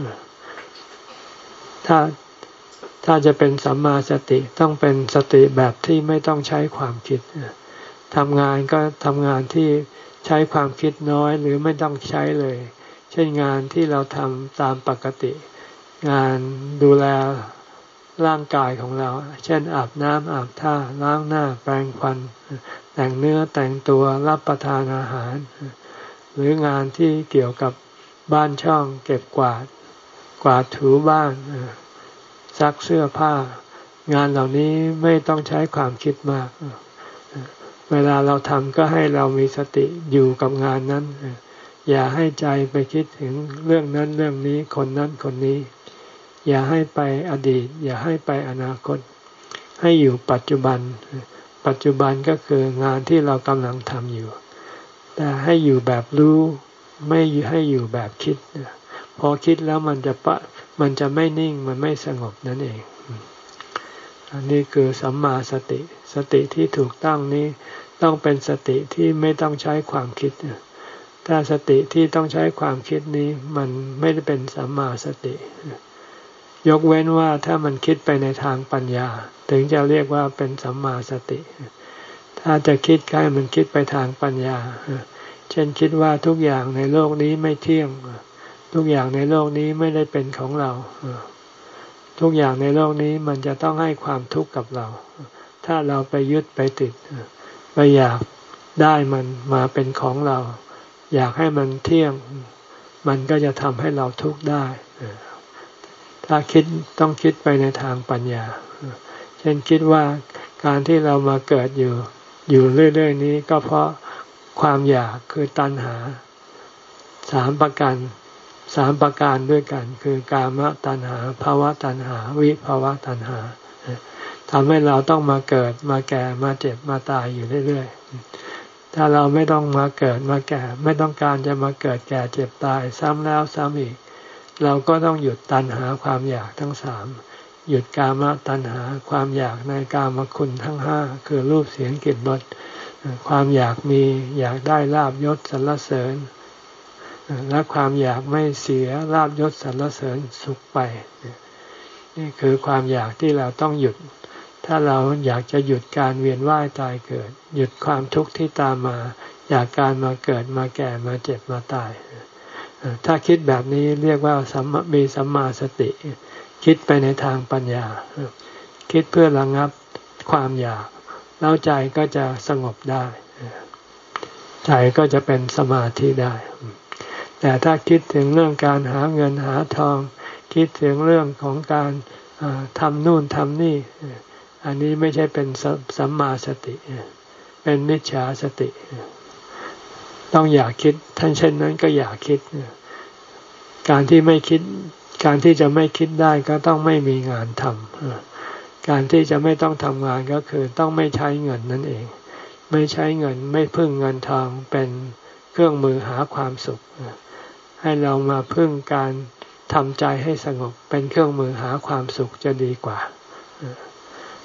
ถ้าถ้าจะเป็นสัมมาสติต้องเป็นสติแบบที่ไม่ต้องใช้ความคิดทำงานก็ทำงานที่ใช้ความคิดน้อยหรือไม่ต้องใช้เลยเช่นงานที่เราทำตามปกติงานดูแลร่างกายของเราเช่นอาบน้ำอาบท่าล้างหน้าแปรงฟันแต่งเนื้อแต่งตัวรับประทานอาหารหรืองานที่เกี่ยวกับบ้านช่องเก็บกวาดกวาดถูบ้านซักเสื้อผ้างานเหล่านี้ไม่ต้องใช้ความคิดมากเวลาเราทำก็ให้เรามีสติอยู่กับงานนั้นอย่าให้ใจไปคิดถึงเรื่องนั้นเรื่องนี้คนนั้นคนนี้อย่าให้ไปอดีตอย่าให้ไปอนาคตให้อยู่ปัจจุบันปัจจุบันก็คืองานที่เรากำลังทำอยู่แต่ให้อยู่แบบรู้ไม่ให้อยู่แบบคิดพอคิดแล้วมันจะปะมันจะไม่นิ่งมันไม่สงบนั่นเองอันนี้คือสัมมาสติสติที่ถูกต้องนี้ต้องเป็นสติที่ไม่ต้องใช้ความคิดถ้าสติที่ต้องใช้ความคิดนี้มันไม่ได้เป็นสัมมาสติยกเว้นว่าถ้ามันคิดไปในทางปัญญาถึงจะเรียกว่าเป็นสัมมาสติถ้าจะคิดให้มันคิดไปทางปัญญาเช่นคิดว่าทุกอย่างในโลกนี้ไม่เที่ยงทุกอย่างในโลกนี้ไม่ได้เป็นของเราทุกอย่างในโลกนี้มันจะต้องให้ความทุกข์กับเราถ้าเราไปยึดไปติดไปอยากได้มันมาเป็นของเราอยากให้มันเที่ยงมันก็จะทำให้เราทุกข์ได้ถ้าคิดต้องคิดไปในทางปัญญาเช่นคิดว่าการที่เรามาเกิดอยู่อยู่เรื่อยๆนี้ก็เพราะความอยากคือตัณหาสามประการสามประการด้วยกันคือกามตัณหาภวตัณหาวิภวตัณหาทำให้เราต้องมาเกิดมาแก่มาเจ็บมาตายอยู่เรื่อยๆถ้าเราไม่ต้องมาเกิดมาแก่ไม่ต้องการจะมาเกิดแก่เจ็บตายซ้ำแล้วซ้ำอีกเราก็ต้องหยุดตัณหาความอยากทั้งสามหยุดกามตัณหาความอยากในกามคุณทั้งห้าคือรูปเสียงกลิ่นรสความอยากมีอยากได้ลาภยศสรรเสริญและความอยากไม่เสียลาภยศสรรเสริญสุขไปนี่คือความอยากที่เราต้องหยุดถ้าเราอยากจะหยุดการเวียนว่ายตายเกิดหยุดความทุกข์ที่ตามมาจากการมาเกิดมาแก่มาเจ็บมาตายถ้าคิดแบบนี้เรียกว่ามีสัมมาสติคิดไปในทางปัญญาคิดเพื่อระงับความอยากแล้วใจก็จะสงบได้ใจก็จะเป็นสมาธิได้แต่ถ้าคิดถึงเรื่องการหาเงินหาทองคิดถึงเรื่องของการทำนู่นทำนี่อันนี้ไม่ใช่เป็นสัมมาสติเป็นมิจฉาสติต้องอย่าคิดท่านเช่นนั้นก็อย่าคิดการที่ไม่คิดการที่จะไม่คิดได้ก็ต้องไม่มีงานทำการที่จะไม่ต้องทำงานก็คือต้องไม่ใช้เงินนั่นเองไม่ใช้เงินไม่พึ่งเงินทองเป็นเครื่องมือหาความสุขให้เรามาพึ่งการทำใจให้สงบเป็นเครื่องมือหาความสุขจะดีกว่า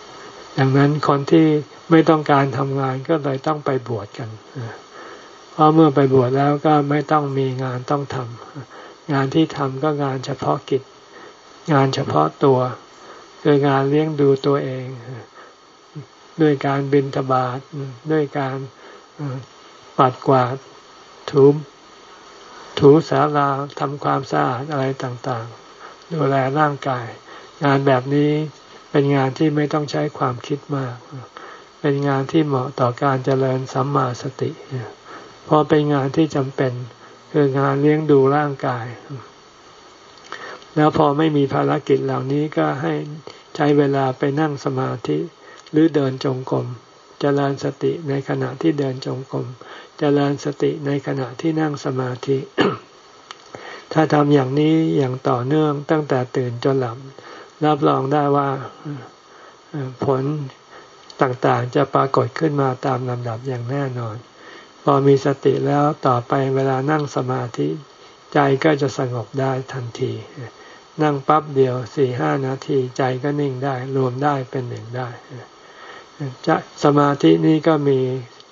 ดังนั้นคนที่ไม่ต้องการทำงานก็เลยต้องไปบวชกันเพราะเมื่อไปบวชแล้วก็ไม่ต้องมีงานต้องทำงานที่ทำก็งานเฉพาะกิจงานเฉพาะตัวคืองานเลี้ยงดูตัวเองด้วยการบิณฑบาตด้วยการปัดกวาดถูถูศาลาทำความสะอาดอะไรต่างๆดูแลร่างกายงานแบบนี้เป็นงานที่ไม่ต้องใช้ความคิดมากเป็นงานที่เหมาะต่อการเจริญสัมมาสติเพราะเป็นงานที่จำเป็นคืองานเลี้ยงดูร่างกายแล้วพอไม่มีภารกิจเหล่านี้ก็ให้ใช้เวลาไปนั่งสมาธิหรือเดินจงกรมเจริญสติในขณะที่เดินจงกรมเจริญสติในขณะที่นั่งสมาธิ ถ้าทำอย่างนี้อย่างต่อเนื่องตั้งแต่ตื่นจนหลับรับรองได้ว่าผลต่างๆจะปรากฏขึ้นมาตามลำดับอย่างแน่นอนพอมีสติแล้วต่อไปเวลานั่งสมาธิใจก็จะสงบได้ทันทีนั่งปั๊บเดียวสี่ห้านาทีใจก็นิ่งได้รวมได้เป็นหนึ่งได้จะสมาธินี้ก็มี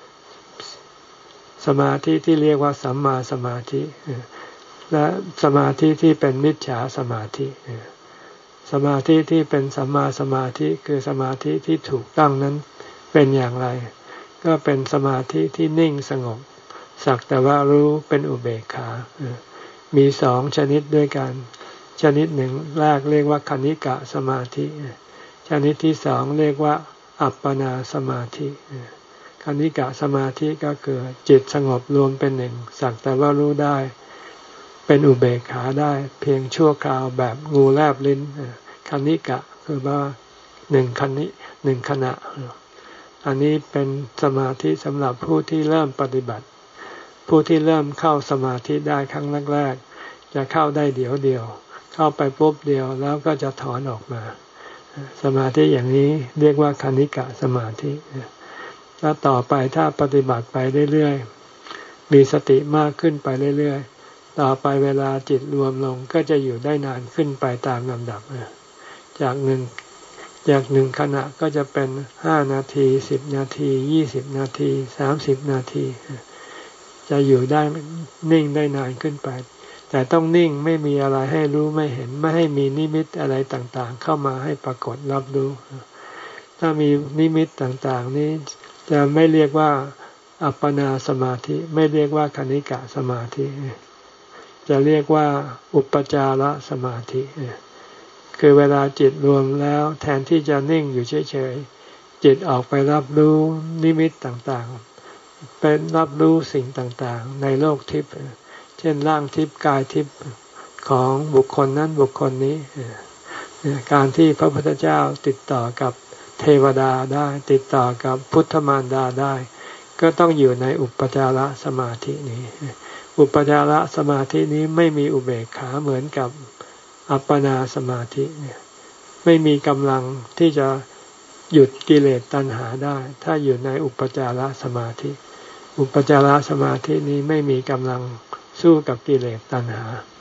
สมาธิที่เรียกว่าสัมมาสมาธิและสมาธิที่เป็นมิจฉาสมาธิสมาธิที่เป็นสัมมาสมาธิคือสมาธิที่ถูกต้องนั้นเป็นอย่างไรก็เป็นสมาธิที่นิ่งสงบสักแต่ว่ารู้เป็นอุเบกขามีสองชนิดด้วยกันชนิดหนึ่งแรกเรียกว่าคณิกะสมาธิชนิดที่สองเรียกว่าอัปปนาสมาธิคณิกะสมาธิก็คือจิตสงบรวมเป็นหนึ่งสักแต่ว่ารู้ได้เป็นอุเบกขาได้เพียงชั่วคราวแบบงูแลบลิ้นคณิกะคือว่าหนึ่งคณิหนึ่งขณะอันนี้เป็นสมาธิสำหรับผู้ที่เริ่มปฏิบัติผู้ที่เริ่มเข้าสมาธิได้ครั้งแรกๆจะเข้าได้เดี๋ยวเดียวเข้าไปปุ๊บเดียวแล้วก็จะถอนออกมาสมาธิอย่างนี้เรียกว่าคณิกะสมาธิแล้วต่อไปถ้าปฏิบัติไปเรื่อยๆมีสติมากขึ้นไปเรื่อยๆต่อไปเวลาจิตรวมลงก็จะอยู่ได้นานขึ้นไปตามลำดับจากหนึ่งจากหนึ่งขณะก็จะเป็นห้านาทีสิบนาทียี่สิบนาทีสามสิบนาทีจะอยู่ได้นิ่งได้นานขึ้นไปแต่ต้องนิ่งไม่มีอะไรให้รู้ไม่เห็นไม่ให้มีนิมิตอะไรต่างๆเข้ามาให้ปรากฏรับรู้ถ้ามีนิมิตต่างๆนี้จะไม่เรียกว่าอัปปนาสมาธิไม่เรียกว่าคณิกะสมาธิจะเรียกว่าอุปจารสมาธิคือเวลาจิตรวมแล้วแทนที่จะนิ่งอยู่เฉยๆจิตออกไปรับรู้นิมิตต่างๆเป็นรับรู้สิ่งต่างๆในโลกทิพย์เช่นร่างทิพย์กายทิพย์ของบุคคลนั้นบุคคลนี้การที่พระพุทธเจ้าติดต่อกับเทวดาได้ติดต่อกับพุทธมารดาได้ก็ต้องอยู่ในอุปจารสมาธินี้อุปจารสมาธินี้ไม่มีอุเบกขาเหมือนกับอัปปนาสมาธิเนี่ยไม่มีกำลังที่จะหยุดกิเลสตัณหาได้ถ้าอยู่ในอุปจารสมาธิอุปจารสมาธินี้ไม่มีกำลังสู้กับกิเลสตัณหา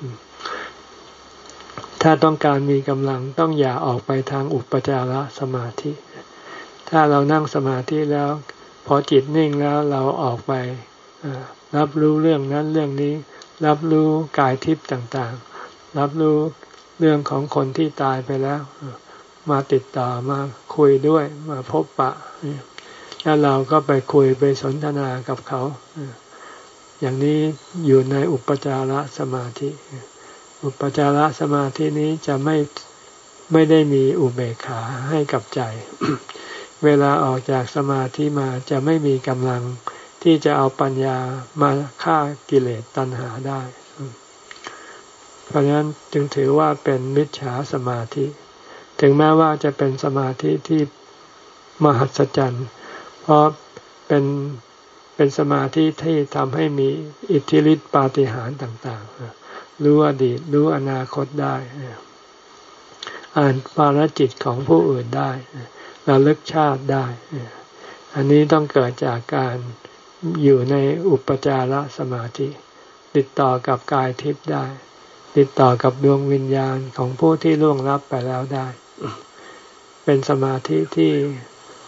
ถ้าต้องการมีกำลังต้องอย่าออกไปทางอุปจารสมาธิถ้าเรานั่งสมาธิแล้วพอจิตนิ่งแล้วเราออกไปรับรู้เรื่องนั้นเรื่องนี้รับรู้กายทิพย์ต่างๆรับรู้เรื่องของคนที่ตายไปแล้วมาติดต่อมาคุยด้วยมาพบปะแล้วเราก็ไปคุยไปสนทนากับเขาอย่างนี้อยู่ในอุปจารสมาธิอุปจารสมาธินี้จะไม่ไม่ได้มีอุเบกขาให้กับใจ เวลาออกจากสมาธิมาจะไม่มีกำลังที่จะเอาปัญญามาฆ่ากิเลสตัณหาได้เพราะฉะนั้นจึงถือว่าเป็นมิจฉาสมาธิถึงแม้ว่าจะเป็นสมาธิที่มหัศจรรย์เพราะเป็นเป็นสมาธิที่ทำให้มีอิทธิฤทธิปาฏิหาริย์ต่างๆรู้อดีตรู้อนาคตได้อ่านปาราจิตของผู้อื่นได้ระลึกชาติได้อันนี้ต้องเกิดจากการอยู่ในอุปจารสมาธิติดต่อกับกายทิพย์ได้ติดต่อกับดวงวิญญาณของผู้ที่ล่วงลับไปแล้วได้เป็นสมาธิที่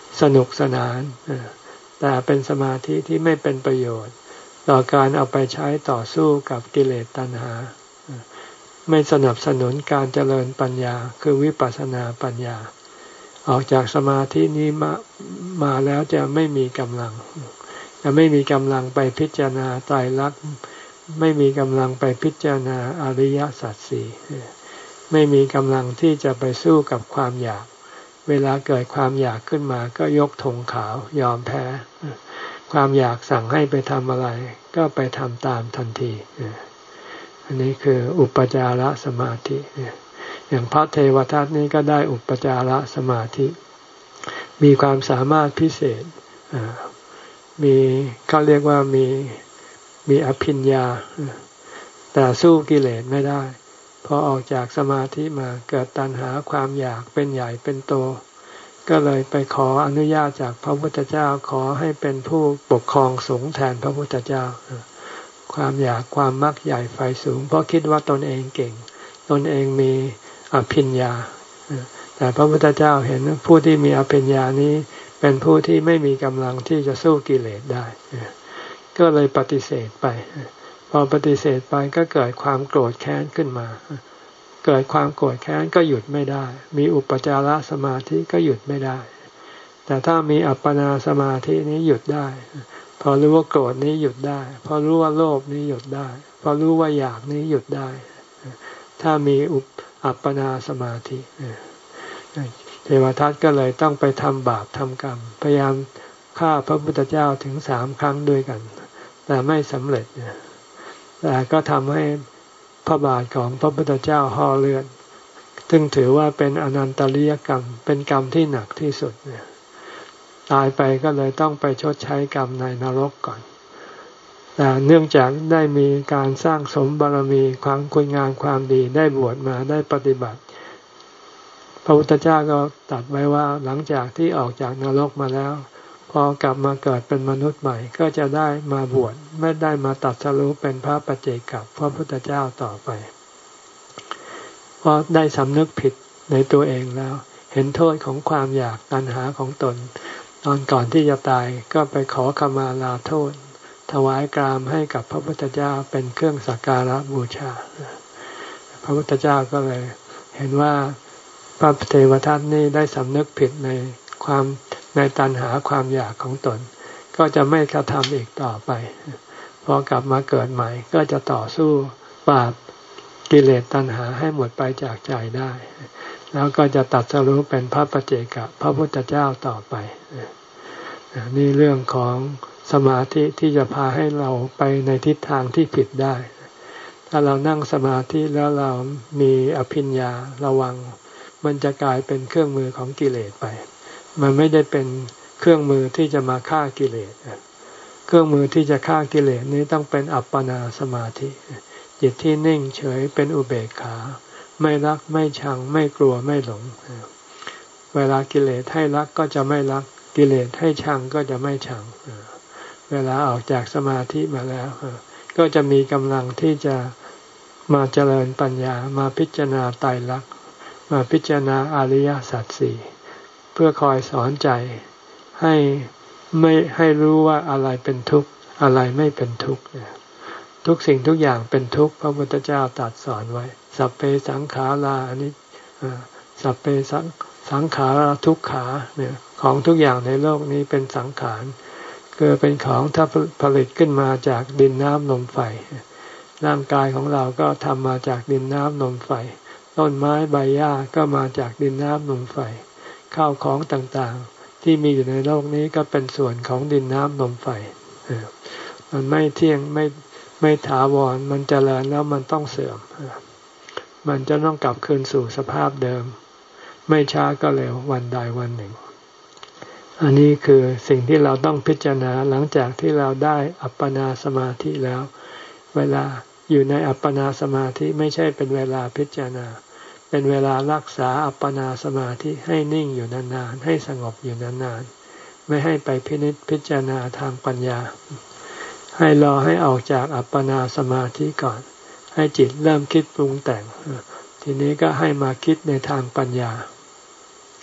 สนุกสนานแต่เป็นสมาธิที่ไม่เป็นประโยชน์ต่อการเอาไปใช้ต่อสู้กับกิเลสตัณหาไม่สนับสนุนการเจริญปัญญาคือวิปัสสนาปัญญาออกจากสมาธินี้มามาแล้วจะไม่มีกำลังจะไม่มีกำลังไปพิจารณาไตรลักษณ์ไม่มีกำลังไปพิจารณาอริยสัจสี่ไม่มีกำลังที่จะไปสู้กับความอยากเวลาเกิดความอยากขึ้นมาก็ยกธงขาวยอมแพ้ความอยากสั่งให้ไปทำอะไรก็ไปทำตามทันทีอันนี้คืออุปจารสมาธิอย่างพระเทวทัตนี้ก็ได้อุปจารสมาธิมีความสามารถพิเศษมีเขาเรียกว่ามีมีอภิญญาแต่สู้กิเลสไม่ได้พอออกจากสมาธิมาเกิดตัณหาความอยากเป็นใหญ่เป็นโตก็เลยไปขออนุญาตจากพระพุทธเจ้าขอให้เป็นผู้ปกครองสงฆ์แทนพระพุทธเจ้าความอยากความมักใหญ่ไฟสูงเพราะคิดว่าตนเองเก่งตนเองมีอภิญญาแต่พระพุทธเจ้าเห็นผู้ที่มีอภิญญานี้เป็นผู้ที่ไม่มีกำลังที่จะสู้กิเลสได้ก็เลยปฏิเสธไปพอปฏิเสธไปก็เกิดความโกรธแค้นขึ้นมาเกิดความโกรธแค้นก็หยุดไม่ได้มีอุปจารสมาธิก็หยุดไม่ได้แต่ถ้ามีอัปปนาสมาธินี้หยุดได้พอรู้ว่าโกรธนี้หยุดได้พอรู้ว่าโลภนี้หยุดได้พอรู้ว่าอยากนี้หยุดได้ถ้ามีอุปอัปปนาสมาธิเทวทัตก็เลยต้องไปทำบาปทำกรรมพยายามฆ่าพระพุทธเจ้าถึงสามครั้งด้วยกันแต่ไม่สำเร็จแต่ก็ทำให้พระบาทของพระพุทธเจ้าห่อเลือดซึ่งถือว่าเป็นอนันตริยกรรมเป็นกรรมที่หนักที่สุดตายไปก็เลยต้องไปชดใช้กรรมในนรกก่อนแต่เนื่องจากได้มีการสร้างสมบารมีความคุณงามความดีได้บวชมาได้ปฏิบัติพระพุทธเจ้าก็ตรัสไว้ว่าหลังจากที่ออกจากนรกมาแล้วพอกลับมาเกิดเป็นมนุษย์ใหม่ก็จะได้มาบวชไม่ได้มาตรัสรู้เป็นพระปัจเจกพระพุทธเจ้าต่อไปเพราะได้สำนึกผิดในตัวเองแล้วเห็นโทษของความอยากตัณหาของตนตอนก่อนที่จะตายก็ไปขอขมาลาโทษถวายกรามให้กับพระพุทธเจ้าเป็นเครื่องสักการะบูชาพระพุทธเจ้าก็เลยเห็นว่าพระเทวทัตนี่ได้สำนึกผิดในความในตัณหาความอยากของตนก็จะไม่กระทำอีกต่อไปพอกลับมาเกิดใหม่ก็จะต่อสู้ปราบกิเลสตัณหาให้หมดไปจากใจได้แล้วก็จะตรัสรู้เป็นพระปัจเจกพระพุทธเจ้าต่อไปนี่เรื่องของสมาธิที่จะพาให้เราไปในทิศทางที่ผิดได้ถ้าเรานั่งสมาธิแล้วเรามีอภิญญาระวังมันจะกลายเป็นเครื่องมือของกิเลสไปมันไม่ได้เป็นเครื่องมือที่จะมาฆ่ากิเลสเครื่องมือที่จะฆ่ากิเลสนี้ต้องเป็นอัปปนาสมาธิจิตที่นิ่งเฉยเป็นอุเบกขาไม่รักไม่ชังไม่กลัวไม่หลงเวลากิเลสให้รักก็จะไม่รักกิเลสให้ชังก็จะไม่ชังเวลาออกจากสมาธิมาแล้วก็จะมีกำลังที่จะมาเจริญปัญญามาพิจารณาไตรลักษณ์มาพิจารณาอริยสัจสี่เพื่อคอยสอนใจให้ไม่ให้รู้ว่าอะไรเป็นทุกข์อะไรไม่เป็นทุกข์ทุกสิ่งทุกอย่างเป็นทุกข์พระพุทธเจ้าตรัสสอนไว้สัพเพสังขาราอนิจสัพเพสังสังขาราทุกขาเนี่ยของทุกอย่างในโลกนี้เป็นสังขารคือเป็นของที่ผลิตขึ้นมาจากดินน้ำลมไฟร่างกายของเราก็ทำมาจากดินน้ำลมไฟต้นไม้ใบหญ้าก็มาจากดินน้ำลมไฟข้าวของต่างๆที่มีอยู่ในโลกนี้ก็เป็นส่วนของดินน้ำลมไฟมันไม่เที่ยงไม่ไม่ถาวรมันเจริญแล้วมันต้องเสื่อมมันจะต้องกลับคืนสู่สภาพเดิมไม่ช้าก็เร็ววันใดวันหนึ่งอันนี้คือสิ่งที่เราต้องพิจารณาหลังจากที่เราได้อัปปนาสมาธิแล้วเวลาอยู่ในอัปปนาสมาธิไม่ใช่เป็นเวลาพิจารณาเป็นเวลารักษาอัปปนาสมาธิให้นิ่งอยู่นานๆให้สงบอยู่นานๆไม่ให้ไปพินิจพิจารณาทางปัญญาให้รอให้ออกจากอัปปนาสมาธิก่อนให้จิตเริ่มคิดปรุงแต่งทีนี้ก็ให้มาคิดในทางปัญญา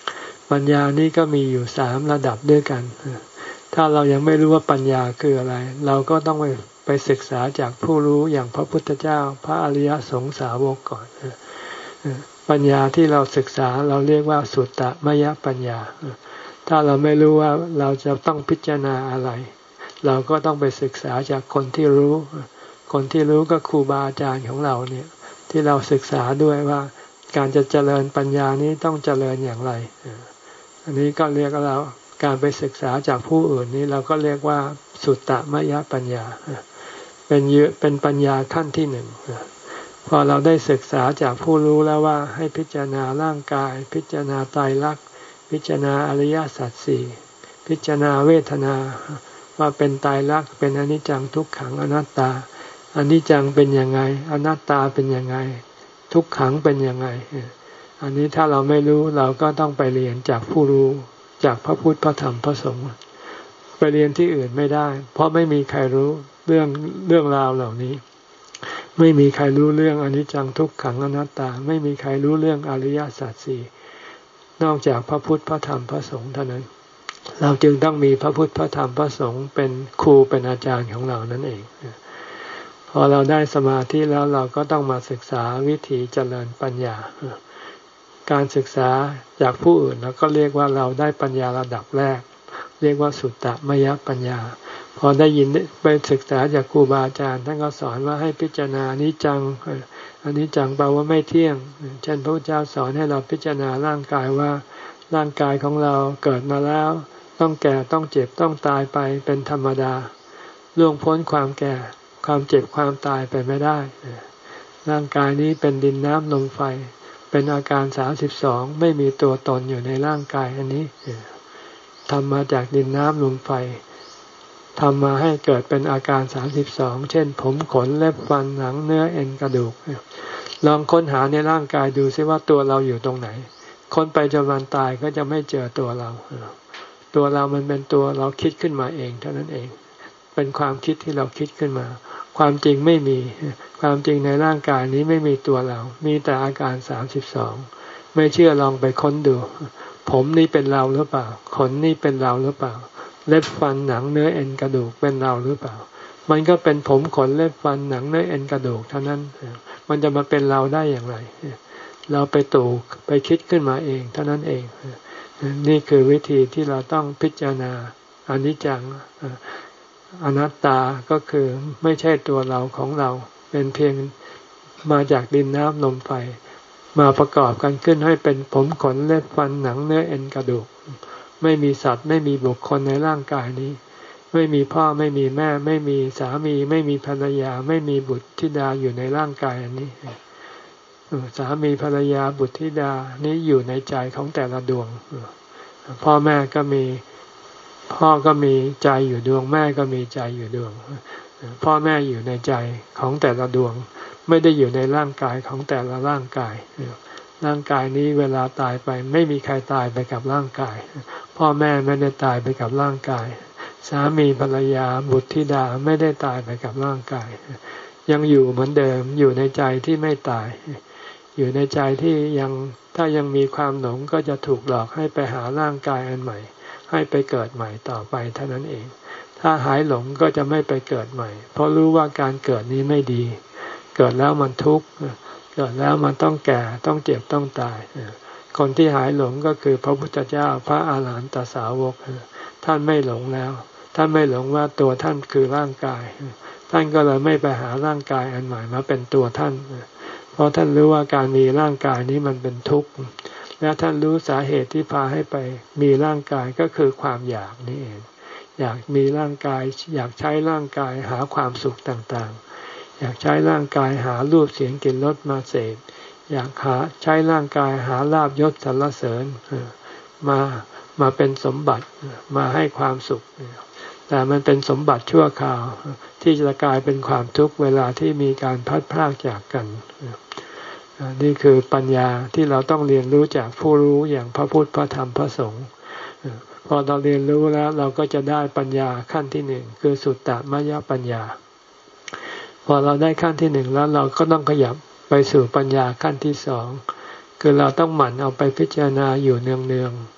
ปัญญานี้ก็มีอยู่สามระดับด้วยกันถ้าเรายังไม่รู้ว่าปัญญาคืออะไรเราก็ต้องไปไปศึกษาจากผู้รู้อย่างพระพุทธเจ้าพระอริยสงสาวกก่อนปัญญาที่เราศึกษาเราเรียกว่าสุตตมยปัญญาถ้าเราไม่รู้ว่าเราจะต้องพิจารณาอะไรเราก็ต้องไปศึกษาจากคนที่รู้คนที่รู้ก็ครูบาอาจารย์ของเราเนี่ยที่เราศึกษาด้วยว่าการจะเจริญปัญญานี้ต้องเจริญอย่างไรอันนี้ก็เรียกว่าเราการไปศึกษาจากผู้อื่นนี้เราก็เรียกว่าสุตตมยปัญญาเป็นเยอะเป็นปัญญาขั้นที่หนึ่งพอเราได้ศึกษาจากผู้รู้แล้วว่าให้พิจารณาร่างกายพิจารณาไตรลักษณ์พิจารณาอริยสัจสี่พิจารณาเวทนาว่าเป็นไตรลักษณ์เป็นอนิจจังทุกขังอนัตตาอนิจจังเป็นยังไงอนัตตาเป็นยังไงทุกขังเป็นยังไงอันนี้ถ้าเราไม่รู้เราก็ต้องไปเรียนจากผู้รู้จากพระพุทธพระธรรมพระสงฆ์ไปเรียนที่อื่นไม่ได้เพราะไม่มีใครรู้เรื่องเรื่องราวเหล่านี้ไม่มีใครรู้เรื่องอนิจจังทุกขังอนัตตาไม่มีใครรู้เรื่องอริยสัจสี่นอกจากพระพุทธพระธรรมพระสงฆ์เท่านั้นเราจึงต้องมีพระพุทธพระธรรมพระสงฆ์เป็นครูเป็นอาจารย์ของเรานั่นเองพอเราได้สมาธิแล้วเราก็ต้องมาศึกษาวิธีเจริญปัญญาการศึกษาจากผู้อื่นเราก็เรียกว่าเราได้ปัญญาระดับแรกเรียกว่าสุตตมยปัญญาพอได้ยินไปศึกษาจากครูบาอาจารย์ท่านก็สอนว่าให้พิจารณาอนิจจังอนิจจังแปลว่าไม่เที่ยงเช่นพระพุทธเจ้าสอนให้เราพิจารณาร่างกายว่าร่างกายของเราเกิดมาแล้วต้องแก่ต้องเจ็บต้องตายไปเป็นธรรมดาล่วงพ้นความแก่ความเจ็บความตายไปไม่ได้ร่างกายนี้เป็นดินน้ำลมไฟเป็นอาการสามสิบสองไม่มีตัวตนอยู่ในร่างกายอันนี้ทำมาจากดินน้ำลมไฟทำมาให้เกิดเป็นอาการสามสิบสองเช่นผมขนเล็บฟันหนังเนื้อเอ็นกระดูกลองค้นหาในร่างกายดูซิว่าตัวเราอยู่ตรงไหนค้นไปจนวันตายก็จะไม่เจอตัวเราตัวเรามันเป็นตัวเราคิดขึ้นมาเองเท่านั้นเองเป็นความคิดที่เราคิดขึ้นมาความจริงไม่มีความจริงในร่างกายนี้ไม่มีตัวเรามีแต่อาการสามสิบสองไม่เชื่อลองไปค้นดูผมนี่เป็นเราหรือเปล่าขนนี่เป็นเราหรือเปล่าเล็บฟันหนังเนื้อเอ็นกระดูกเป็นเราหรือเปล่ามันก็เป็นผมขนเล็บฟันหนังเนื้อเอ็นกระดูกเท่านั้นมันจะมาเป็นเราได้อย่างไรเราไปตู่ไปคิดขึ้นมาเองเท่านั้นเองนี่คือวิธีที่เราต้องพิจารณาอนิจจังอนัตตาก็คือไม่ใช่ตัวเราของเราเป็นเพียงมาจากดินน้ำลมไฟมาประกอบกันขึ้นให้เป็นผมขนเล็บฟันหนังเนื้อเอ็นกระดูกไม่มีสัตว์ไม่มีบุคคลในร่างกายนี้ไม่มีพ่อไม่มีแม่ไม่มีสามีไม่มีภรรยาไม่มีบุตรธิดาอยู่ในร่างกายอันนี้สามีภรรยาบุตรธิดานี้อยู่ในใจของแต่ละดวงพ่อแม่ก็มีพ่อก็มีใจอยู่ดวงแม่ก็มีใจอยู่ดวงพ่อแม่อยู่ในใจของแต่ละดวงไม่ได้อยู่ในร่างกายของแต่ละร่างกายร่างกายนี้เวลาตายไปไม่มีใครตายไปกับร่างกายพ่อแม่ไม่ได้ตายไปกับร่างกายสามีภรรยาบุตรธิดาไม่ได้ตายไปกับร่างกายยังอยู่เหมือนเดิมอยู่ในใจที่ไม่ตายอยู่ในใจที่ยังถ้ายังมีความหลงก็จะถูกหลอกให้ไปหาร่างกายอันใหม่ให้ไปเกิดใหม่ต่อไปเท่านั้นเองถ้าหายหลงก็จะไม่ไปเกิดใหม่เพราะรู้ว่าการเกิดนี้ไม่ดีเกิดแล้วมันทุกข์เกิดแล้วมันต้องแก่ต้องเจ็บต้องตายคนที่หายหลงก็คือพระพุทธเจ้าพระอาหารหันตสาวกท่านไม่หลงแล้วท่านไม่หลงว่าตัวท่านคือร่างกายท่านก็เลยไม่ไปหาร่างกายอันใหม่มาเป็นตัวท่านเพราะท่านรู้ว่าการมีร่างกายนี้มันเป็นทุกข์และท่านรู้สาเหตุที่พาให้ไปมีร่างกายก็คือความอยากนี่เองอยากมีร่างกายอยากใช้ร่างกายหาความสุขต่างๆอยากใช้ร่างกายหารูปเสียงกลิ่นรสมาเสพอยากหาใช้ร่างกายหาลาภยศสรรเสริญมามาเป็นสมบัติมาให้ความสุขแต่มันเป็นสมบัติชั่วคราวที่จะกลายเป็นความทุกข์เวลาที่มีการพัดพรากจากกันนี่คือปัญญาที่เราต้องเรียนรู้จากผู้รู้อย่างพระพุทธพระธรรมพระสงฆ์พอเราเรียนรู้แล้วเราก็จะได้ปัญญาขั้นที่หนึ่งคือสุตตมยปัญญาพอเราได้ขั้นที่หนึ่งแล้วเราก็ต้องขยับไปสู่ปัญญาขั้นที่สองคือเราต้องหมั่นเอาไปพิจารณาอยู่เนืองๆ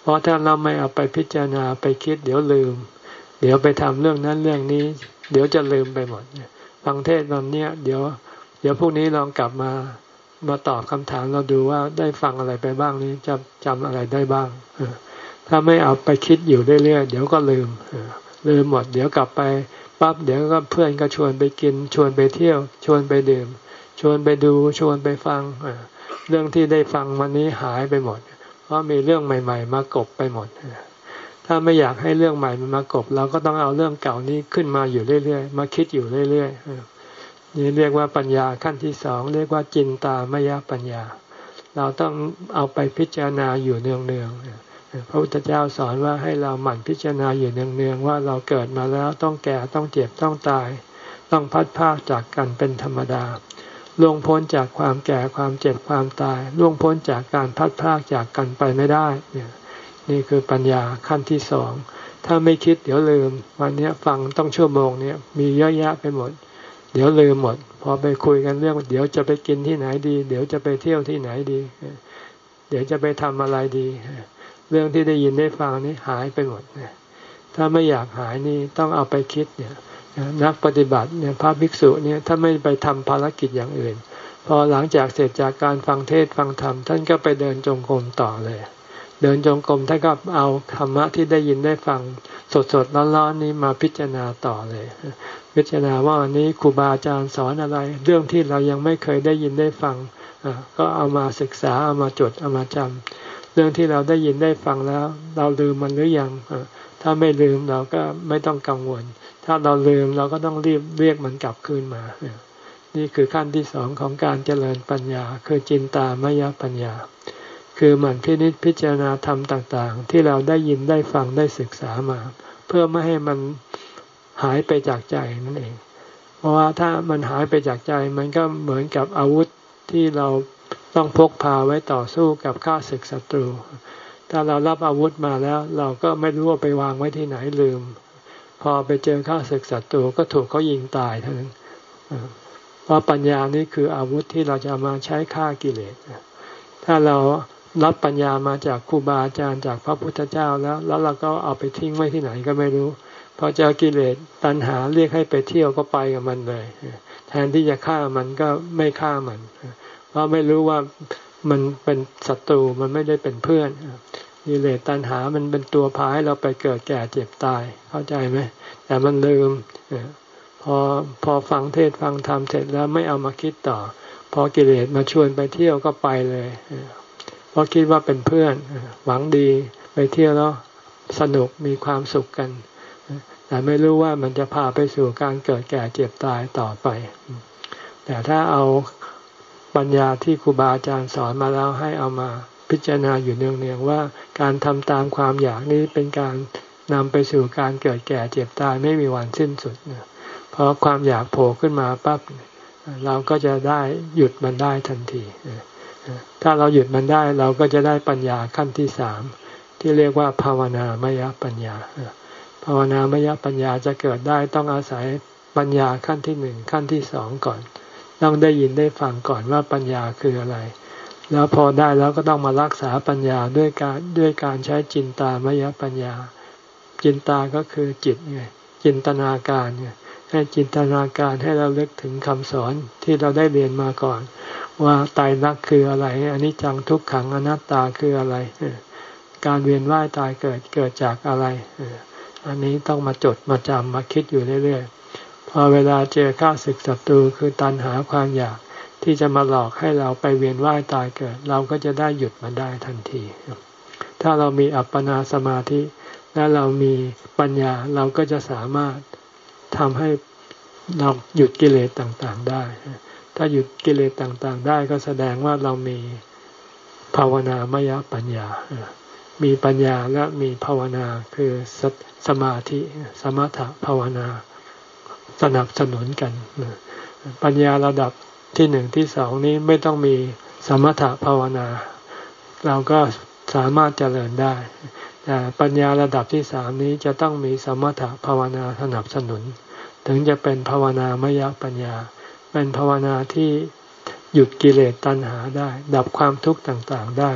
ราะถ้าเราไม่เอาไปพิจารณาไปคิดเดี๋ยวลืมเดี๋ยวไปทำเรื่องนั้นเรื่องนี้เดี๋ยวจะลืมไปหมดฟังเทศน์วันนี้เดี๋ยวเดี๋ยวพรุ่งนี้ลองกลับมามาตอบคำถามเราดูว่าได้ฟังอะไรไปบ้างนี้จำจำอะไรได้บ้างถ้าไม่เอาไปคิดอยู่เรื่อยๆเดี๋ยวก็ลืมลืมหมดเดี๋ยวกลับไปปั๊บเดี๋ยวก็เพื่อนก็ชวนไปกินชวนไปเที่ยวชวนไปดื่มชวนไปดูชวนไปฟังเรื่องที่ได้ฟังวันนี้หายไปหมดเพราะมีเรื่องใหม่ๆมากบไปหมดถ้าไม่อยากให้เรื่องใหม่มันมากบเราก็ต้องเอาเรื่องเก่านี้ขึ้นมาอยู่เรื่อยๆมาคิดอยู่เรื่อยๆนี่เรียกว่าปัญญาขั้นที่สองเรียกว่าจินตามยปัญญาเราต้องเอาไปพิจารณาอยู่เนืองๆพระพุทธเจ้าสอนว่าให้เราหมั่นพิจารณาอยู่เนืองๆว่าเราเกิดมาแล้วต้องแก่ต้องเจ็บต้องตายต้องพัดพรากจากกันเป็นธรรมดาล่วงพ้นจากความแก่ความเจ็บความตายล่วงพ้นจากการพัดพรากจากกันไปไม่ได้เนี่ยนี่คือปัญญาขั้นที่สองถ้าไม่คิดเดี๋ยวลืมวันนี้ฟังต้องชั่วโมงนี้มีเยอะแยะไปหมดเดี๋ยวลืมหมดพอไปคุยกันเรื่องเดี๋ยวจะไปกินที่ไหนดีเดี๋ยวจะไปเที่ยวที่ไหนดีเดี๋ยวจะไปทำอะไรดีเรื่องที่ได้ยินได้ฟังนี้หายไปหมดถ้าไม่อยากหายนี่ต้องเอาไปคิดเนี่ยนักปฏิบัติเนี่ยพระภิกษุเนี่ยถ้าไม่ไปทำภารกิจอย่างอื่นพอหลังจากเสร็จจากการฟังเทศฟังธรรมท่านก็ไปเดินจงกรมต่อเลยเดินจงกรมท่านก็เอาธรรมะที่ได้ยินได้ฟังสดๆร้อนๆนี้มาพิจารณาต่อเลยพิจารณาว่าวันนี้ครูบาอาจารย์สอนอะไรเรื่องที่เรายังไม่เคยได้ยินได้ฟังก็เอามาศึกษาเอามาจดเอามาจำเรื่องที่เราได้ยินได้ฟังแล้วเราลืมมันหรือยังถ้าไม่ลืมเราก็ไม่ต้องกังวลถ้าเราลืมเราก็ต้องรีบเรียกมันกลับคืนมานี่คือขั้นที่สองของการเจริญปัญญาคือจินตามยปัญญาคือหมั่นพินิจพิจารณาธรรมต่างๆที่เราได้ยินได้ฟังได้ศึกษามาเพื่อไม่ให้มันหายไปจากใจนั่นเองเพราะว่าถ้ามันหายไปจากใจมันก็เหมือนกับอาวุธที่เราต้องพกพาไว้ต่อสู้กับข้าศึกศัตรูถ้าเรารับอาวุธมาแล้วเราก็ไม่รู้ว่าไปวางไว้ที่ไหนลืมพอไปเจอข้าศึกศัตรูก็ถูกเขายิงตายเท่านั้นเพราะปัญญานี้คืออาวุธที่เราจะมาใช้ฆ่ากิเลสถ้าเรารับปัญญามาจากครูบาอาจารย์จากพระพุทธเจ้าแล้วแล้วเราก็เอาไปทิ้งไว้ที่ไหนก็ไม่รู้พอเจอกิเลสตัณหาเรียกให้ไปเที่ยวก็ไปกับมันเลยแทนที่จะฆ่ามันก็ไม่ฆ่ามันเพราะไม่รู้ว่ามันเป็นศัตรูมันไม่ได้เป็นเพื่อนกิเลสตัณหามันเป็นตัวพาให้เราไปเกิดแก่เจ็บตายเข้าใจไหมแต่มันลืมพอพอฟังเทศฟังธรรมเสร็จแล้วไม่เอามาคิดต่อพอกิเลสมาชวนไปเที่ยวก็ไปเลยเพราะคิดว่าเป็นเพื่อนหวังดีไปเที่ยวแล้วสนุกมีความสุขกันแต่ไม่รู้ว่ามันจะพาไปสู่การเกิดแก่เจ็บตายต่อไปแต่ถ้าเอาปัญญาที่ครูบาอาจารย์สอนมาแล้วให้เอามาพิจารณาอยู่เนืองๆว่าการทำตามความอยากนี้เป็นการนำไปสู่การเกิดแก่เจ็บตายไม่มีวันสิ้นสุดเพราะความอยากโผล่ขึ้นมาปั๊บเราก็จะได้หยุดมันได้ทันทีถ้าเราหยุดมันได้เราก็จะได้ปัญญาขั้นที่สามที่เรียกว่าภาวนามยปัญญาภาวนามยปัญญาจะเกิดได้ต้องอาศัยปัญญาขั้นที่หนึ่งขั้นที่สองก่อนต้องได้ยินได้ฟังก่อนว่าปัญญาคืออะไรแล้วพอได้แล้วก็ต้องมารักษาปัญญาด้วยการด้วยการใช้จินตามยปัญญาจินตาก็คือจิตไงจินตนาการไงให้จินตนาการให้เราลึกถึงคำสอนที่เราได้เรียนมาก่อนว่าไตรลักษณ์คืออะไรอนิจจังทุกขังอนัตตาคืออะไรการเวียนว่ายตายเกิดเกิดจากอะไรอันนี้ต้องมาจดมาจำมาคิดอยู่เรื่อยๆพอเวลาเจอข้าศึกศัตรูคือตัณหาความอยากที่จะมาหลอกให้เราไปเวียนว่ายตายเกิดเราก็จะได้หยุดมันได้ทันทีถ้าเรามีอัปปนาสมาธิและเรามีปัญญาเราก็จะสามารถทำให้เราหยุดกิเลสต่างๆได้ถ้าหยุดกิเลสต่างๆได้ก็แสดงว่าเรามีภาวนามยปัญญามีปัญญาและมีภาวนาคือสมาธิสมถะภาวนาสนับสนุนกันปัญญาระดับที่หนึ่งที่สองนี้ไม่ต้องมีสมถะภาวนาเราก็สามารถเจริญได้แต่ปัญญาระดับที่สามนี้จะต้องมีสมถะภาวนาสนับสนุนถึงจะเป็นภาวนามยปัญญาเป็นภาวนาที่หยุดกิเลสตัณหาได้ดับความทุกข์ต่างๆได้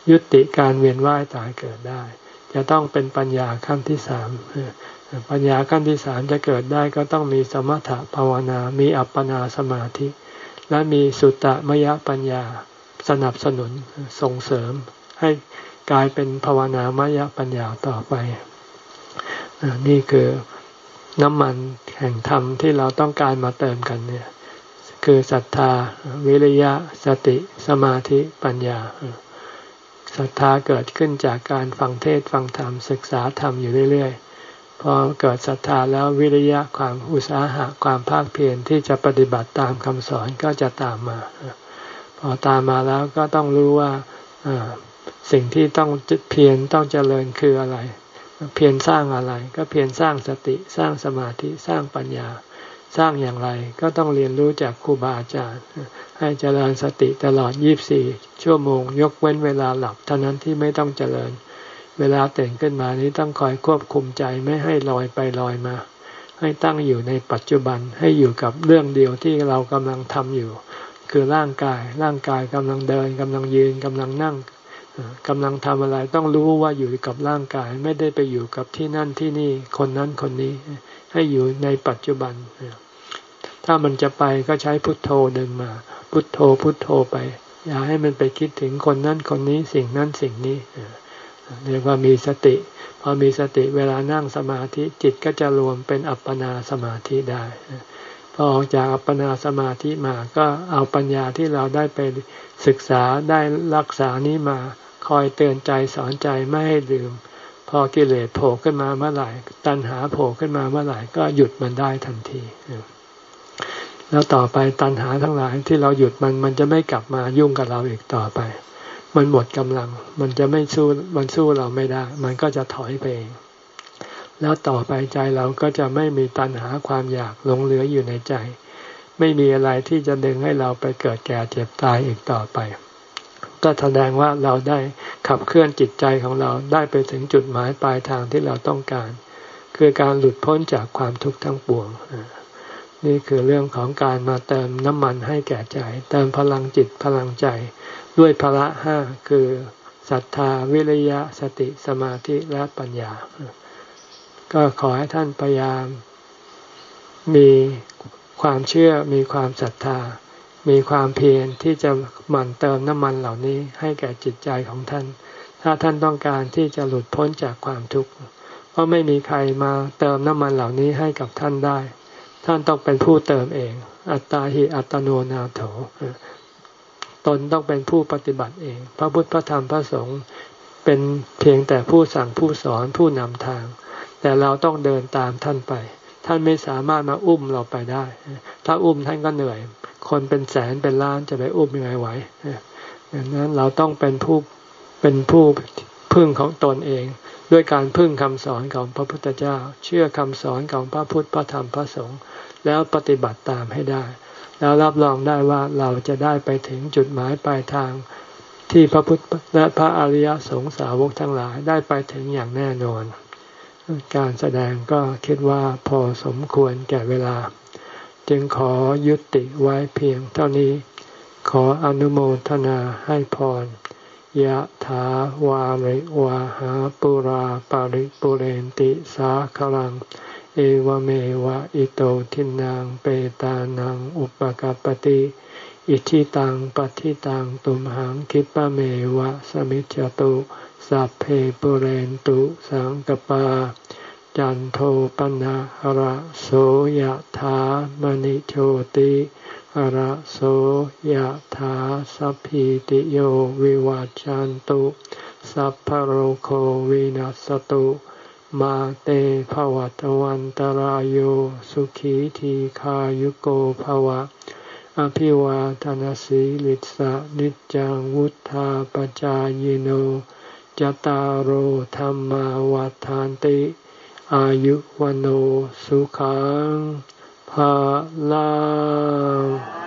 ยุติการเวียนว่ายตายเกิดได้จะต้องเป็นปัญญาขั้นที่สามปัญญาขั้นที่สามจะเกิดได้ก็ต้องมีสมถะภาวนามีอัปปนาสมาธิและมีสุตตมยปัญญาสนับสนุนส่งเสริมให้กลายเป็นภาวนามยปัญญาต่อไปนี่คือน้ำมันแห่งธรรมที่เราต้องการมาเติมกันเนี่ยคือศรัทธาวิริยะสติสมาธิปัญญาศรัทธาเกิดขึ้นจากการฟังเทศน์ฟังธรรมศึกษาธรรมอยู่เรื่อยๆพอเกิดศรัทธาแล้ววิริยะความอุตสาหะความภาคเพียรที่จะปฏิบัติตามคำสอนก็จะตามมาพอตามมาแล้วก็ต้องรู้ว่าสิ่งที่ต้องเพียรต้องเจริญคืออะไรเพียรสร้างอะไรก็เพียรสร้างสติสร้างสมาธิสร้างปัญญาสร้างอย่างไรก็ต้องเรียนรู้จากครูบาอาจารย์ให้เจริญสติตลอดยี่สิบสี่ชั่วโมงยกเว้นเวลาหลับเท่านั้นที่ไม่ต้องเจริญเวลาตื่นขึ้นมานี้ต้องคอยควบคุมใจไม่ให้ลอยไปลอยมาให้ตั้งอยู่ในปัจจุบันให้อยู่กับเรื่องเดียวที่เรากำลังทำอยู่คือร่างกายร่างกายกำลังเดินกำลังยืนกำลังนั่งกำลังทำอะไรต้องรู้ว่าอยู่กับร่างกายไม่ได้ไปอยู่กับที่นั่นที่นี่คนนั้นคนนี้ให้อยู่ในปัจจุบันถ้ามันจะไปก็ใช้พุทโธดึงมาพุทโธพุทโธไปอย่าให้มันไปคิดถึงคนนั้นคนนี้สิ่งนั้นสิ่งนี้เรียกว่ามีสติพอมีสติเวลานั่งสมาธิจิตก็จะรวมเป็นอัปปนาสมาธิได้พอออกจากอัปปนาสมาธิมาก็เอาปัญญาที่เราได้ไปศึกษาได้รักษานี้มาคอยเตือนใจสอนใจไม่ให้ลืมพอกิเลสโผล่ขึ้นมาเมื่อไหร่ตัณหาโผล่ขึ้นมาเมื่อไหร่ก็หยุดมันได้ทันทีแล้วต่อไปตัณหาทั้งหลายที่เราหยุดมันมันจะไม่กลับมายุ่งกับเราอีกต่อไปมันหมดกำลังมันจะไม่สู้มันสู้เราไม่ได้มันก็จะถอยไปเองแล้วต่อไปใจเราก็จะไม่มีตัณหาความอยากหลงเหลืออยู่ในใจไม่มีอะไรที่จะดึงให้เราไปเกิดแก่เจ็บตายอีกต่อไปก็แสดงว่าเราได้ขับเคลื่อนจิตใจของเราได้ไปถึงจุดหมายปลายทางที่เราต้องการคือการหลุดพ้นจากความทุกข์ทั้งปวงนี่คือเรื่องของการมาเติมน้ำมันให้แก่ใจเติมพลังจิตพลังใจด้วยพละห้าคือศรัทธาวิริยะสติสมาธิและปัญญาก็ขอให้ท่านพยายามมีความเชื่อมีความศรัทธามีความเพียรที่จะหมั่นเติมน้ำมันเหล่านี้ให้แก่จิตใจของท่านถ้าท่านต้องการที่จะหลุดพ้นจากความทุกข์เพราะไม่มีใครมาเติมน้ำมันเหล่านี้ให้กับท่านได้ท่านต้องเป็นผู้เติมเองอัตตาหิอัตโนนาโถตนต้องเป็นผู้ปฏิบัติเองพระพุทธพระธรรมพระสงฆ์เป็นเพียงแต่ผู้สั่งผู้สอนผู้นำทางแต่เราต้องเดินตามท่านไปท่านไม่สามารถมาอุ้มเราไปได้ถ้าอุ้มท่านก็เหนื่อยคนเป็นแสนเป็นล้านจะไปอุ้มยังไงไหวดังนั้นเราต้องเป็นผู้เป็นผู้พึ่งของตนเองด้วยการพึ่งคำสอนของพระพุทธเจ้าเชื่อคำสอนของพระพุทธพระธรรมพระสงฆ์แล้วปฏิบัติตามให้ได้แล้วรับรองได้ว่าเราจะได้ไปถึงจุดหมายปลายทางที่พระพุทธและพระอริยสงฆ์สาวกทั้งหลายได้ไปถึงอย่างแน่นอนการแสดงก็คิดว่าพอสมควรแก่เวลาจึงขอยุติไว้เพียงเท่านี้ขออนุโมทนาให้พรยะถาวาริวาหาปุราปาริปุเรนติสาคลังเอวเมวะอิโตทินังเปตานังอุปกัปปติอิทิตังปัฏฐิตังตุมหังคิปะเมวะสมิจจตุสัพเพปุเรนตุสังกปาจันโทปนะหระโสยถามณิโชติหระโสยถาสัพพิติโยวิวัจจันตุสัพพะโรโควินัสตุมาเตภวัตวันตารโยสุขีทีขายุโกภวะอภิวาทนาสีลิสะนิจังวุธาปจายโนจตารโหธรรมาวัฏฐานติอายุวันโอสุขังภาลัง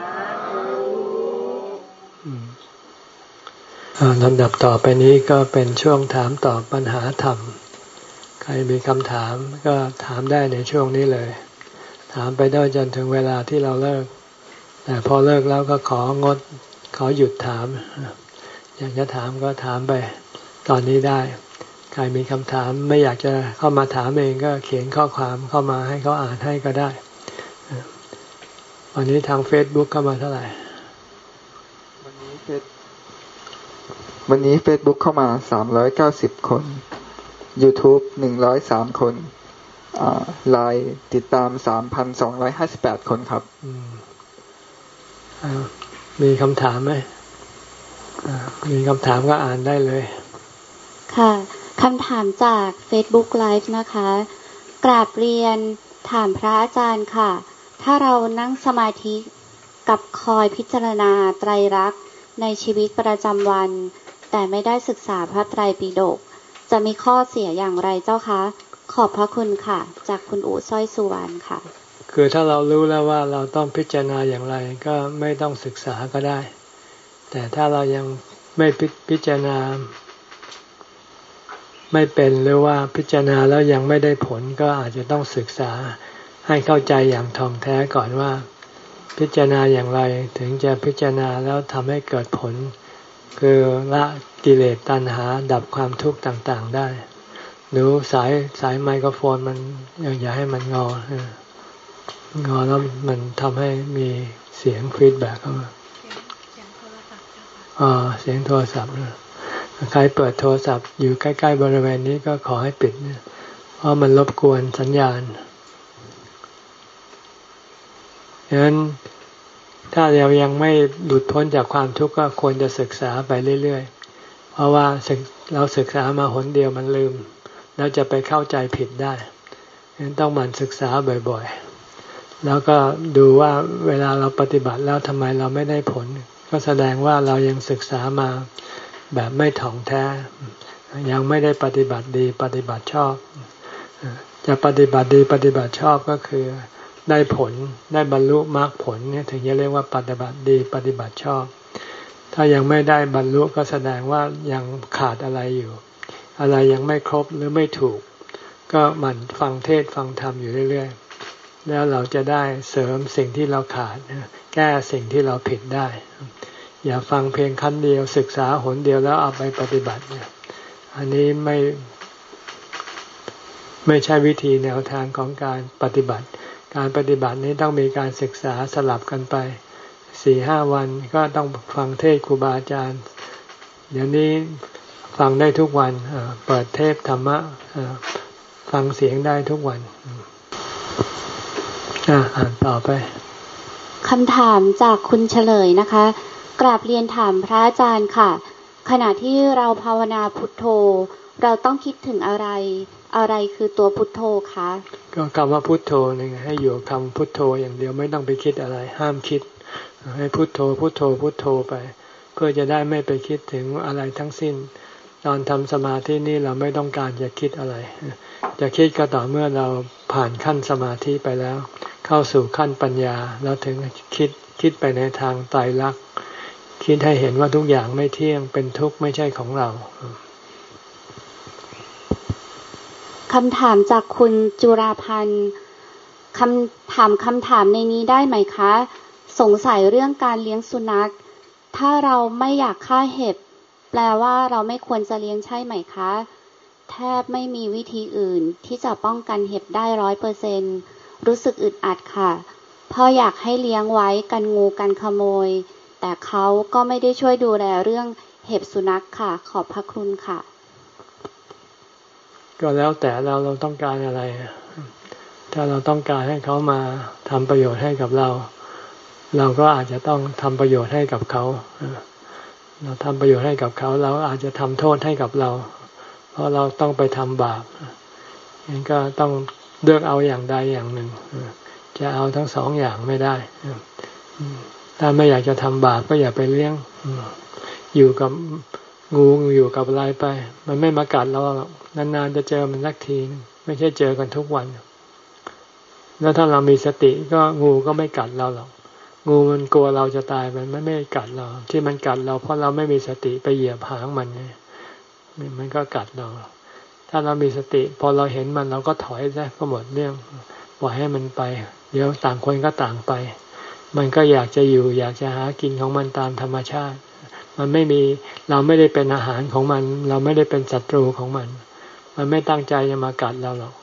ลำดับต่อไปนี้ก็เป็นช่วงถามตอบปัญหาธรรมใครมีคำถามก็ถามได้ในช่วงนี้เลยถามไปได้จนถึงเวลาที่เราเลิกแต่พอเลิกแล้วก็ของดขอหยุดถามอยากจะถามก็ถามไปตอนนี้ได้ใครมีคำถามไม่อยากจะเข้ามาถามเองก็เขียนข้อความเข้ามาให้เขาอ่านให้ก็ได้วันนี้ทาง Facebook เข้ามาเท่าไหร่วันนี้เฟซวันนี้ Facebook เข้ามาสามร้อยเก้าสิบคน YouTube หนึ่งร้อยสามคนอ่า ไลน์ ติดตาม สามพันสองร้อยห้าสิบแปด คนครับอืมอ่ามีคำถามไหมมีคำถามก็อ่านได้เลยค่ะคำถามจาก Facebook Live นะคะกราบเรียนถามพระอาจารย์ค่ะถ้าเรานั่งสมาธิกับคอยพิจารณาไตรลักษณ์ในชีวิตประจำวันแต่ไม่ได้ศึกษาพระไตรปิฎกจะมีข้อเสียอย่างไรเจ้าคะขอบพระคุณค่ะจากคุณอู๋สร้อยสุวรรณค่ะคือถ้าเรารู้แล้วว่าเราต้องพิจารณาอย่างไรก็ไม่ต้องศึกษาก็ได้แต่ถ้าเรายังไม่พิจารณาไม่เป็นหรือว่าพิจารณาแล้วยังไม่ได้ผลก็อาจจะต้องศึกษาให้เข้าใจอย่างท่องแท้ก่อนว่าพิจารณาอย่างไรถึงจะพิจารณาแล้วทำให้เกิดผลคือละกิเลสตัณหาดับความทุกข์ต่างๆได้หรือสายสายไมโครโฟนมันอย่าให้มันงองอแล้วมันทำให้มีเสียงฟีดแบ็กเข้ามาอ่าเสียงโทรศัพท์ใครเปิดโทรศัพท์อยู่ใกล้ๆบริเวณนี้ก็ขอให้ปิดเนี่ยเพราะมันรบกวนสัญญาณฉะนั้นถ้าเรายังไม่หลุดพ้นจากความทุกข์ก็ควรจะศึกษาไปเรื่อยๆเพราะว่าเราศึกษามาหนเดียวมันลืมแล้วจะไปเข้าใจผิดได้ฉะนั้นต้องหมั่นศึกษาบ่อยๆแล้วก็ดูว่าเวลาเราปฏิบัติแล้วทำไมเราไม่ได้ผลก็แสดงว่าเรายังศึกษามาแบบไม่ถ่องแท้ยังไม่ได้ปฏิบัติดีปฏิบัติชอบจะปฏิบัติดีปฏิบัติชอบก็คือได้ผลได้บรรลุมรรคผลเนี่ยถึงจะเรียกว่าปฏิบัติดีปฏิบัติชอบถ้ายังไม่ได้บรรลุก็แสดงว่ายังขาดอะไรอยู่อะไรยังไม่ครบหรือไม่ถูกก็หมั่นฟังเทศฟังธรรมอยู่เรื่อยๆแล้วเราจะได้เสริมสิ่งที่เราขาดแก้สิ่งที่เราผิดได้อย่าฟังเพียงครั้งเดียวศึกษาหนเดียวแล้วเอาไปปฏิบัติเนี่ยอันนี้ไม่ไม่ใช่วิธีแนวทางของการปฏิบัติการปฏิบัตินี้ต้องมีการศึกษาสลับกันไปสี่ห้าวันก็ต้องฟังเทศครูบาอาจารย์เดี๋ยวนี้ฟังได้ทุกวันเปิดเทปธรรมะฟังเสียงได้ทุกวันอ่าอ่านต่อไปคำถามจากคุณเฉลยนะคะกราบเรียนถามพระอาจารย์ค่ะขณะที่เราภาวนาพุทโธเราต้องคิดถึงอะไรอะไรคือตัวพุทโธคะก็คำว่าพุทโธนี่ให้อยู่คำพุทโธอย่างเดียวไม่ต้องไปคิดอะไรห้ามคิดให้พุทโธพุทโธพุทโธไปเพื่อจะได้ไม่ไปคิดถึงอะไรทั้งสิ้นตอนทำสมาธินี่เราไม่ต้องการจะคิดอะไรจะคิดก็ต่อเมื่อเราผ่านขั้นสมาธิไปแล้วเข้าสู่ขั้นปัญญาแล้วถึงคิดคิดไปในทางไตรลักษณ์คิดให้เห็นว่าทุกอย่างไม่เที่ยงเป็นทุกข์ไม่ใช่ของเราคำถามจากคุณจุราพันธ์คำถามคำถามในนี้ได้ไหมคะสงสัยเรื่องการเลี้ยงสุนัขถ้าเราไม่อยากฆ่าเห็บแปลว่าเราไม่ควรจะเลี้ยงใช่ไหมคะแทบไม่มีวิธีอื่นที่จะป้องกันเห็บได้ร้อยเปอร์เซ็นต์รู้สึกอึดอัดค่ะเพราะอยากให้เลี้ยงไว้กันงูกันขโมยแต่เขาก็ไม่ได้ช่วยดูแลเรื่องเห็บสุนัขค่ะขอบพระคุณค่ะก็แล้วแต่เราเราต้องการอะไรถ้าเราต้องการให้เขามาทำประโยชน์ให้กับเราเราก็อาจจะต้องทำประโยชน์ให้กับเขาเราทำประโยชน์ให้กับเขาเราอาจจะทำโทษให้กับเราเพราะเราต้องไปทำบาปงั้นก็ต้องเลือกเอาอย่างใดอย่างหนึ่งจะเอาทั้งสองอย่างไม่ได้ถ้าไม่อยากจะทำบาปก็อย่าไปเลี้ยงอยู่กับงูอยู่กับอะไรไปมันไม่มากัดเราหรอกนานๆจะเจอมันสักทีไม่ใช่เจอกันทุกวันแล้วถ้าเรามีสติก็งูก็ไม่กัดเราหรอกงูมันกลัวเราจะตายมันไม่ไม่กัดเราที่มันกัดเราเพราะเราไม่มีสติไปเหยียบหางมันไงมันก็กัดเราถ้าเรามีสติพอเราเห็นมันเราก็ถอยซะก็หมดเรื่องปล่อยให้มันไปเดี๋ยวต่างคนก็ต่างไปมันก็อยากจะอยู่อยากจะหากินของมันตามธรรมชาติมันไม่มีเราไม่ได้เป็นอาหารของมันเราไม่ได้เป็นศัตรูของมันมันไม่ตั้งใจจะมากัดเราหรอก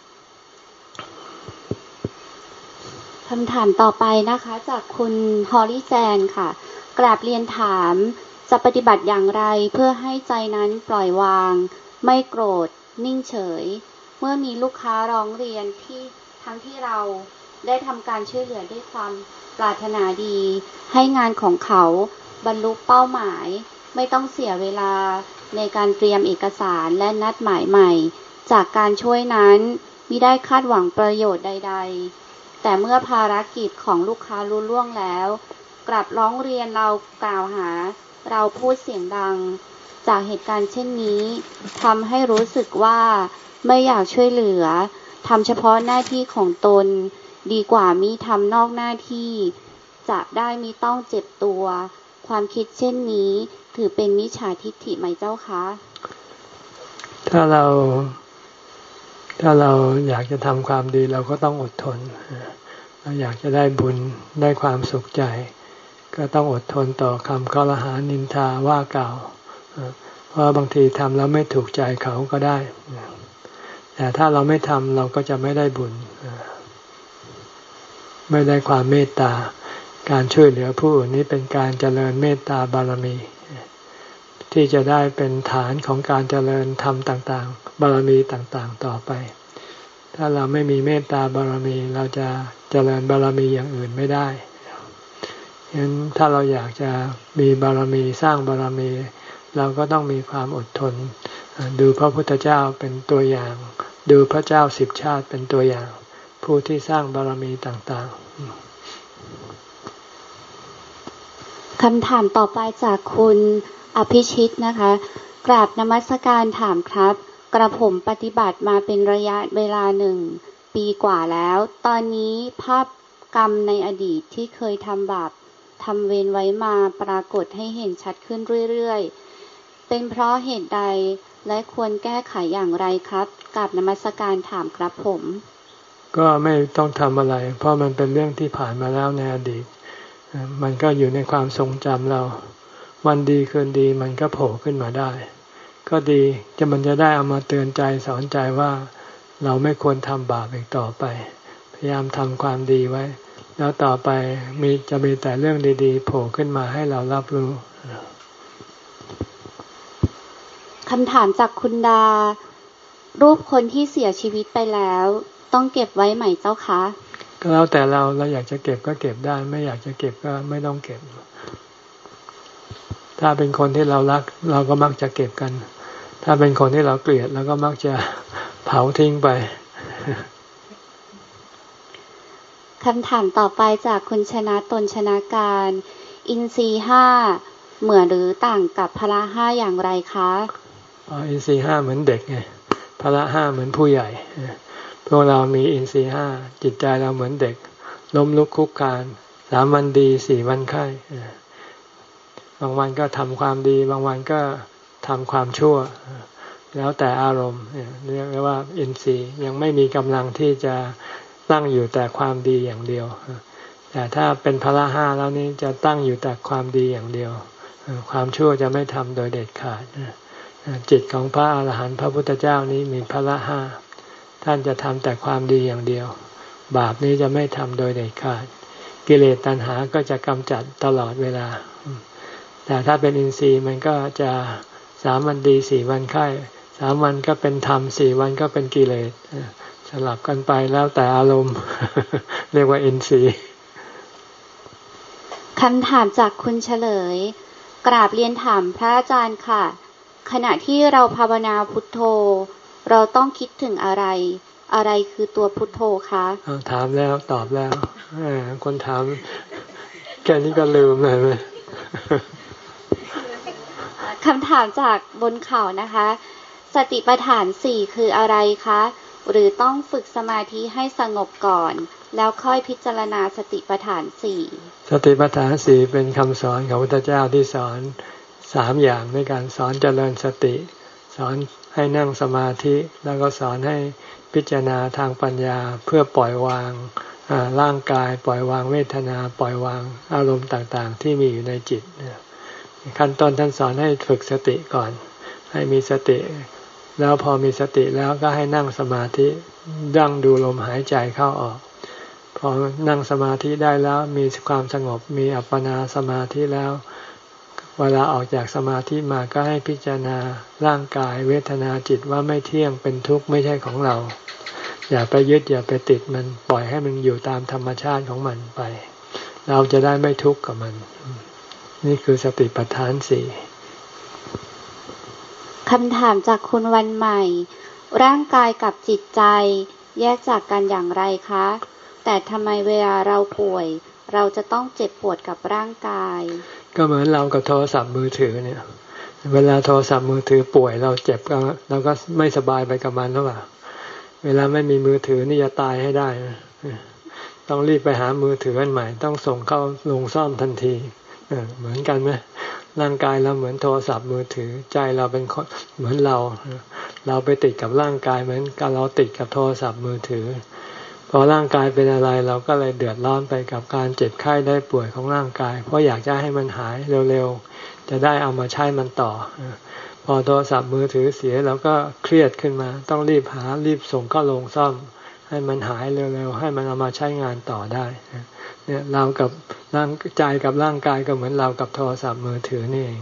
คำถามต่อไปนะคะจากคุณฮอลลี่แจนค่ะกราบเรียนถามจะปฏิบัติอย่างไรเพื่อให้ใจนั้นปล่อยวางไม่โกรธนิ่งเฉยเมื่อมีลูกค้าร้องเรียนที่ทั้งที่เราได้ทำการช่วยเหลือด้วยความปรารถนาดีให้งานของเขาบรรลุเป้าหมายไม่ต้องเสียเวลาในการเตรียมเอกสารและนัดหมายใหม่จากการช่วยนั้นมิได้คาดหวังประโยชน์ใดๆแต่เมื่อภารกิจของลูกค้าลุล่วงแล้วกลับร้องเรียนเรากล่าวหาเราพูดเสียงดังจากเหตุการณ์เช่นนี้ทำให้รู้สึกว่าไม่อยากช่วยเหลือทำเฉพาะหน้าที่ของตนดีกว่ามิทำนอกหน้าที่จะได้มิต้องเจ็บตัวความคิดเช่นนี้ถือเป็นมิจฉาทิฏฐิไหมเจ้าคะถ้าเราถ้าเราอยากจะทำความดีเราก็ต้องอดทนเราอยากจะได้บุญได้ความสุขใจก็ต้องอดทนต่อคำคอรหานินทาว่ากล่าวเพราะบางทีทำแล้วไม่ถูกใจเขาก็ได้แต่ถ้าเราไม่ทำเราก็จะไม่ได้บุญไม่ได้ความเมตตาการช่วยเหลือผู้อื่นนี้เป็นการเจริญเมตตาบารมีที่จะได้เป็นฐานของการเจริญธรรมต่างๆบารมีต่างๆต่อไปถ้าเราไม่มีเมตตาบารมีเราจะเจริญบารมีอย่างอื่นไม่ได้ฉะนั้นถ้าเราอยากจะมีบารมีสร้างบารมีเราก็ต้องมีความอดทนดูพระพุทธเจ้าเป็นตัวอย่างดูพระเจ้าสิบชาติเป็นตัวอย่างผู้ที่สร้างบารมีต่างๆคำถามต่อไปจากคุณอภิชิตนะคะกราบนมัสการถามครับกระผมปฏิบัติมาเป็นระยะเวลาหนึ่งปีกว่าแล้วตอนนี้ภาพกรรมในอดีตที่เคยทำบาปทำเวรไว้มาปรากฏให้เห็นชัดขึ้นเรื่อยๆเป็นเพราะเหตุใดและควรแก้ไขอย่างไรครับกราบนมัสการถามครับผมก็ไม่ต้องทำอะไรเพราะมันเป็นเรื่องที่ผ่านมาแล้วในอดีตมันก็อยู่ในความทรงจำเราวันดีคืนดีมันก็โผล่ขึ้นมาได้ก็ดีจะมันจะได้เอามาเตือนใจสอนใจว่าเราไม่ควรทำบาปอีกต่อไปพยายามทำความดีไว้แล้วต่อไปมีจะมีแต่เรื่องดีๆโผล่ขึ้นมาให้เรารับรู้คำถามจากคุณดารูปคนที่เสียชีวิตไปแล้วต้องเก็บไว้ไหมเจ้าคะก็แล้วแต่เราเราอยากจะเก็บก็เก็บได้ไม่อยากจะเก็บก็ไม่ต้องเก็บถ้าเป็นคนที่เรารักเราก็มักจะเก็บกันถ้าเป็นคนที่เราเกลียดเราก็มักจะเผาทิ้งไปคำถามต่อไปจากคุณชนะตนชนะการอินทรีย์ห้าเหมือนหรือต่างกับพละห้าอย่างไรคะอ๋ออินทรีย์ห้าเหมือนเด็กไงพละห้าเหมือนผู้ใหญ่พวกเรามีอินทรีย์ห้าจิตใจเราเหมือนเด็กล้มลุกคลุกคลานสามวันดีสี่วันไข้บางวันก็ทำความดีบางวันก็ทำความชั่วแล้วแต่อารมณ์เรียกว่าอินทรีย์ยังไม่มีกำลังที่จะตั้งอยู่แต่ความดีอย่างเดียวแต่ถ้าเป็นพละห้าแล้วนี้จะตั้งอยู่แต่ความดีอย่างเดียวความชั่วจะไม่ทำโดยเด็ดขาดจิตของพระอาหารหันต์พระพุทธเจ้านี้มีพละห้าท่านจะทำแต่ความดีอย่างเดียวบาปนี้จะไม่ทำโดยเด็ดขาดกิเลสตัณหาก็จะกำจัดตลอดเวลาแต่ถ้าเป็นอินทรีย์มันก็จะสามวันดีสี่วันไข้สามวันก็เป็นธรรมสี่วันก็เป็นกิเลสสลับกันไปแล้วแต่อารมณ์เรียกว่าอินทรีย์คำถามจากคุณเฉลยกราบเรียนถามพระอาจารย์ค่ะขณะที่เราภาวนาพุทโธเราต้องคิดถึงอะไรอะไรคือตัวพุทโธคะถามแล้วตอบแล้วคนถามแค่นี้ก็ลืมเลยไหมคำถามจากบนเขานะคะสติปัฏฐานสี่คืออะไรคะหรือต้องฝึกสมาธิให้สงบก่อนแล้วค่อยพิจารณาสติปัฏฐานสี่สติปัฏฐานสี่เป็นคำสอนของพระพุทธเจ้าที่สอนสามอย่างในการสอนเจริญสติสอนให้นั่งสมาธิแล้วก็สอนให้พิจารณาทางปัญญาเพื่อปล่อยวางร่างกายปล่อยวางเวทนาปล่อยวางอารมณ์ต่างๆที่มีอยู่ในจิตขั้นต้นท่านสอนให้ฝึกสติก่อนให้มีสติแล้วพอมีสติแล้วก็ให้นั่งสมาธิดั้งดูลมหายใจเข้าออกพอนั่งสมาธิได้แล้วมีความสงบมีอัปปนาสมาธิแล้วเวลาออกจากสมาธิมาก็ให้พิจารณาร่างกายเวทนาจิตว่าไม่เที่ยงเป็นทุกข์ไม่ใช่ของเราอย่าไปยึดอย่าไปติดมันปล่อยให้มันอยู่ตามธรรมชาติของมันไปเราจะได้ไม่ทุกข์กับมันนี่คือสติปัฏฐานสี่คำถามจากคุณวันใหม่ร่างกายกับจิตใจแยกจากกันอย่างไรคะแต่ทำไมเวลาเราป่วยเราจะต้องเจ็บปวดกับร่างกายก็เหมือนเรากับโทรศัพท์มือถือเนี่ยเวลาโทรศัพท์มือถือป่วยเราเจ็บก็เราก็ไม่สบายไปกับมันหรือเปล่าเวลาไม่มีมือถือนี่จะตายให้ได้ต้องรีบไปหามือถืออันใหม่ต้องส่งเข้าโรงซ่อมทันทีเหมือนกันไหมร่างกายเราเหมือนโทรศัพท์มือถือใจเราเป็นเหมือนเราเราไปติดกับร่างกายเหมือนกับเราติดกับโทรศัพท์มือถือพอร่างกายเป็นอะไรเราก็เลยเดือดร้อนไปกับการเจ็บไข้ได้ป่วยของร่างกายเพราะอยากจะให้มันหายเร็วๆจะได้เอามาใช้มันต่อพอโทรศัพท์มือถือเสียเราก็เครียดขึ้นมาต้องรีบหารีบส่งเข้าโรงซ่อมให้มันหายเร็วๆให้มันเอามาใช้งานต่อได้เนี่ยเรากับร่างใจกับร่างกายก็เหมือนเรากับโทรศัพท์มือถือนี่เอง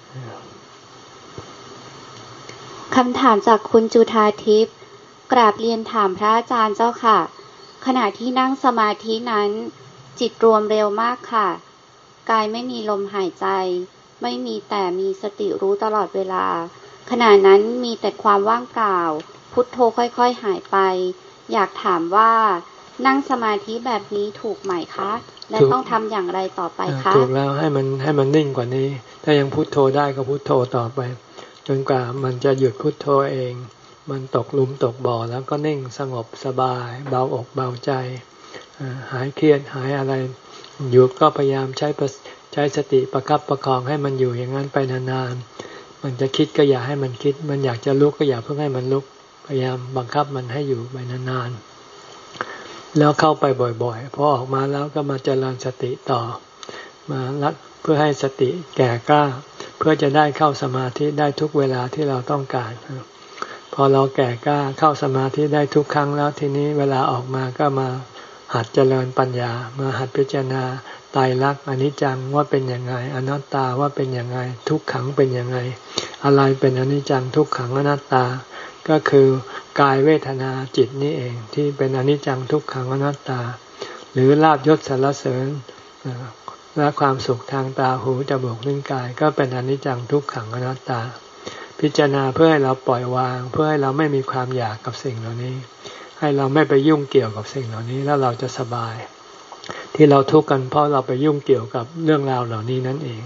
คำถามจากคุณจุธาทิพย์กราบเรียนถามพระอาจารย์เจ้าค่ะขณะที่นั่งสมาธินั้นจิตรวมเร็วมากค่ะกายไม่มีลมหายใจไม่มีแต่มีสติรู้ตลอดเวลาขณะนั้นมีแต่ความว่างเปล่าพุทโธค่อยๆหายไปอยากถามว่านั่งสมาธิแบบนี้ถูกไหมคะและต้องทำอย่างไรต่อไปคะถูกแล้วให้มันให้มันนิ่งกว่านี้ถ้ายังพุทโธได้ก็พุทโธต่อไปจนกว่ามันจะหยุดพุทโธเองมันตกหลุมตกบ่อแล้วก็นิ่งสงบสบายเบาอกเบาใจหายเครียดหายอะไรอยู่ก็พยายามใช้ใช้สติประคับประคองให้มันอยู่อย่างนั้นไปนานๆมันจะคิดก็อย่าให้มันคิดมันอยากจะลุกก็อย่าเพิ่งให้มันลุกพยายามบังคับมันให้อยู่ไปนานๆแล้วเข้าไปบ่อยๆพอออกมาแล้วก็มาเจริญสติต่อมารัดเพื่อให้สติแก่กล้าเพื่อจะได้เข้าสมาธิได้ทุกเวลาที่เราต้องการพอเราแก่กล้าเข้าสมาธิได้ทุกครั้งแล้วทีนี้เวลาออกมาก็มาหัดเจริญปัญญามาหัดพิจารณาไตรลักษณ์อนิจจังว่าเป็นยังไงอนัตตาว่าเป็นยังไงทุกขังเป็นยังไงอะไรเป็นอนิจจังทุกขังอนัตตาก็คือกายเวทนาจิตนี่เองที่เป็นอนิจจังทุกขังอนัตตาหรือลาภยศสรรเสริญและความสุขทางตาหูจมูกลิ้นกายก็เป็นอนิจจังทุกขังอนัตตาพิจารณาเพื่อให้เราปล่อยวางเพื่อให้เราไม่มีความอยากกับสิ่งเหล่านี้ให้เราไม่ไปยุ่งเกี่ยวกับสิ่งเหล่านี้แล้วเราจะสบายที่เราทุกข์กันเพราะเราไปยุ่งเกี่ยวกับเรื่องราวเหล่านี้นั่นเอง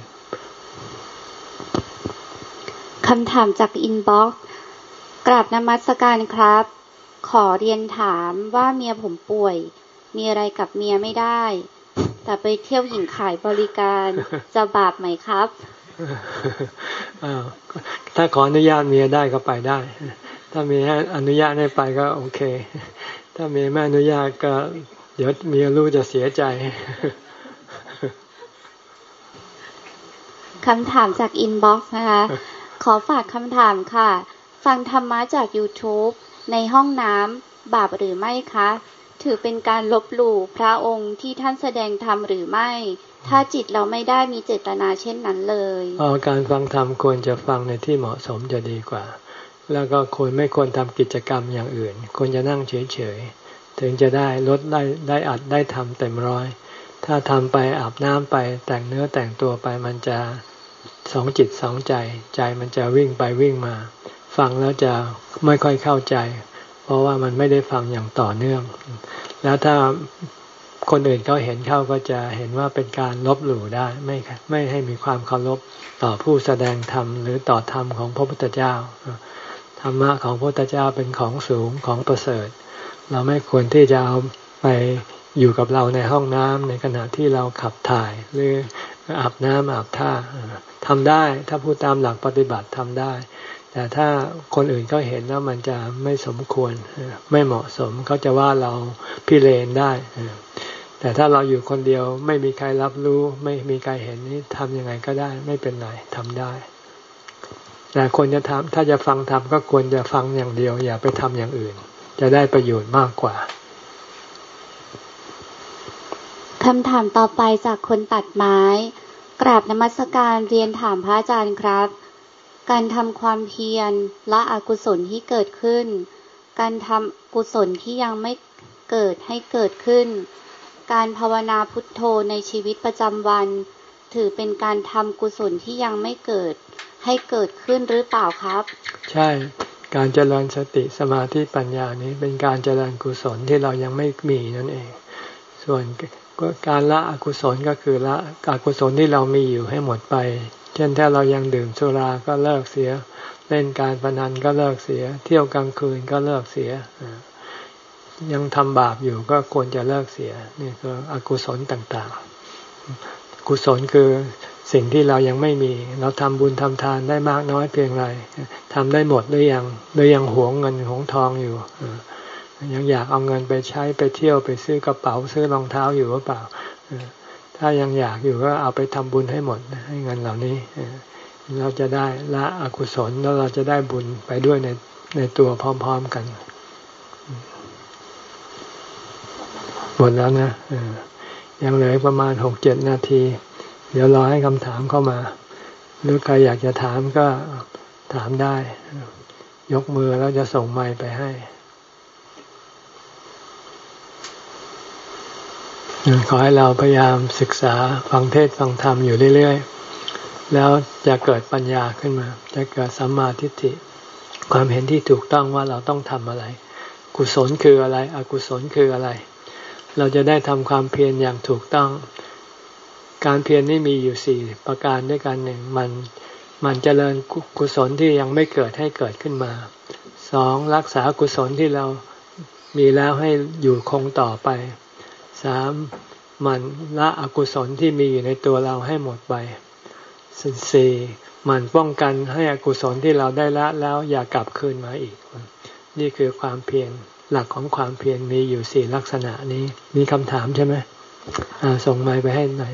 คำถามจากอินบ็อกซ์กราบนมัสการครับขอเรียนถามว่าเมียผมป่วยมีอะไรกับเมียไม่ได้แต่ไปเที่ยวหญิงขายบริการจะบาปไหมครับถ้าขออนุญาตเมียได้ก็ไปได้ถ้าเมียอนุญาตให้ไปก็โอเคถ้าเมียไม่อนุญาตก็เดี๋ยวเมียรู้จะเสียใจคำถามจากอินบ็อกซ์นะคะขอฝากคำถามค่ะฟังธรรมะจาก YouTube ในห้องน้ำบาปหรือไม่คะถือเป็นการลบหลู่พระองค์ที่ท่านแสดงธรรมหรือไม่ถ้าจิตเราไม่ได้มีเจตนาเช่นนั้นเลยอ๋อการฟังธรรมควรจะฟังในที่เหมาะสมจะดีกว่าแล้วก็ควรไม่ควรทำกิจกรรมอย่างอื่นควรจะนั่งเฉยๆถึงจะได้ลดได้ได้อัดได้ทำเต็มร้อยถ้าทำไปอาบน้ำไปแต่งเนื้อแต่งตัวไปมันจะสองจิตสองใจใจมันจะวิ่งไปวิ่งมาฟังแล้วจะไม่ค่อยเข้าใจเพราะว่ามันไม่ได้ฟังอย่างต่อเนื่องแล้วถ้าคนอื่นเขาเห็นเข้าก็จะเห็นว่าเป็นการลบหลู่ได้ไม่ไม่ให้มีความเคารพต่อผู้แสดงธรรมหรือต่อธรรมของพระพุทธเจ้าธรรมะของพระพุทธเจ้าเป็นของสูงของประเสริฐเราไม่ควรที่จะเอาไปอยู่กับเราในห้องน้ำในขณะที่เราขับถ่ายหรืออาบน้ำอาบท่าทำได้ถ้าพูดตามหลักปฏิบัติทำได้แต่ถ้าคนอื่นเขาเห็นแล้วมันจะไม่สมควรไม่เหมาะสมเขาจะว่าเราพิเรนได้แต่ถ้าเราอยู่คนเดียวไม่มีใครรับรู้ไม่มีใครเห็นนี่ทำยังไงก็ได้ไม่เป็นไรทำได้แต่ควรจะทำถ้าจะฟังธรรมก็ควรจะฟังอย่างเดียวอย่าไปทำอย่างอื่นจะได้ประโยชน์มากกว่าคำถามต่อไปจากคนตัดไม้กราบนมัสการเรียนถามพระอาจารย์ครับการทำความเพียรละอกุศลที่เกิดขึ้นการทำกุศลที่ยังไม่เกิดให้เกิดขึ้นการภาวนาพุทโธในชีวิตประจำวันถือเป็นการทำกุศลที่ยังไม่เกิดให้เกิดขึ้นหรือเปล่าครับใช่การเจริญสติสมาธิปัญญานี้เป็นการเจริญกุศลที่เรายังไม่มีนั่นเองส่วนการละอกุศลก็คือละอกุศลที่เรามีอยู่ให้หมดไปเช่นถ้าเรายังดื่มสุราก็เลิกเสียเล่นการพนันก็เลิกเสียเที่ยวกลางคืนก็เลิกเสียยังทำบาปอยู่ก็ควรจะเลิกเสียนี่คืออกุศลต่างๆกุศลคือสิ่งที่เรายังไม่มีเราทำบุญทำทานได้มากน้อยเพียงไรทำได้หมดหรือยังหรือยังหวงเงินหวงทองอยู่ยังอยากเอาเงินไปใช้ไปเที่ยวไปซื้อกระเป๋าซื้อรองเท้าอยู่หรือเปล่าถ้ายังอยากอยู่ก็เอาไปทำบุญให้หมดให้เงินเหล่านี้เราจะได้ละอกุศลแล้วเราจะได้บุญไปด้วยในในตัวพร้อมๆกันหมดแล้วนะยังเหลือประมาณหกเจ็ดนาทีเดี๋ยวรอให้คำถามเข้ามาหรือใครอยากจะถามก็ถามได้ยกมือแล้วจะส่งไมค์ไปให้ขอให้เราพยายามศึกษาฟังเทศน์ฟังธรรมอยู่เรื่อยๆแล้วจะเกิดปัญญาขึ้นมาจะเกิดสัมมาทิฏฐิความเห็นที่ถูกต้องว่าเราต้องทำอะไรกุศลคืออะไรอกุศลคืออะไรเราจะได้ทำความเพียรอย่างถูกต้องการเพียรนี่มีอยู่สี่ประการด้วยกันหนึ่งมันมันเจริญกุศลที่ยังไม่เกิดให้เกิดขึ้นมาสองรักษากุศลที่เรามีแล้วให้อยู่คงต่อไปสามมันละอกุศลที่มีอยู่ในตัวเราให้หมดไปสี่มันป้องกันให้อกุศลที่เราได้ละแล้วอย่ากลับคืนมาอีกนี่คือความเพียรหลักของความเพียรมีอยู่สี่ลักษณะนี้มีคำถามใช่ไหมอ่าส่งไมค์ไปให้หน่อย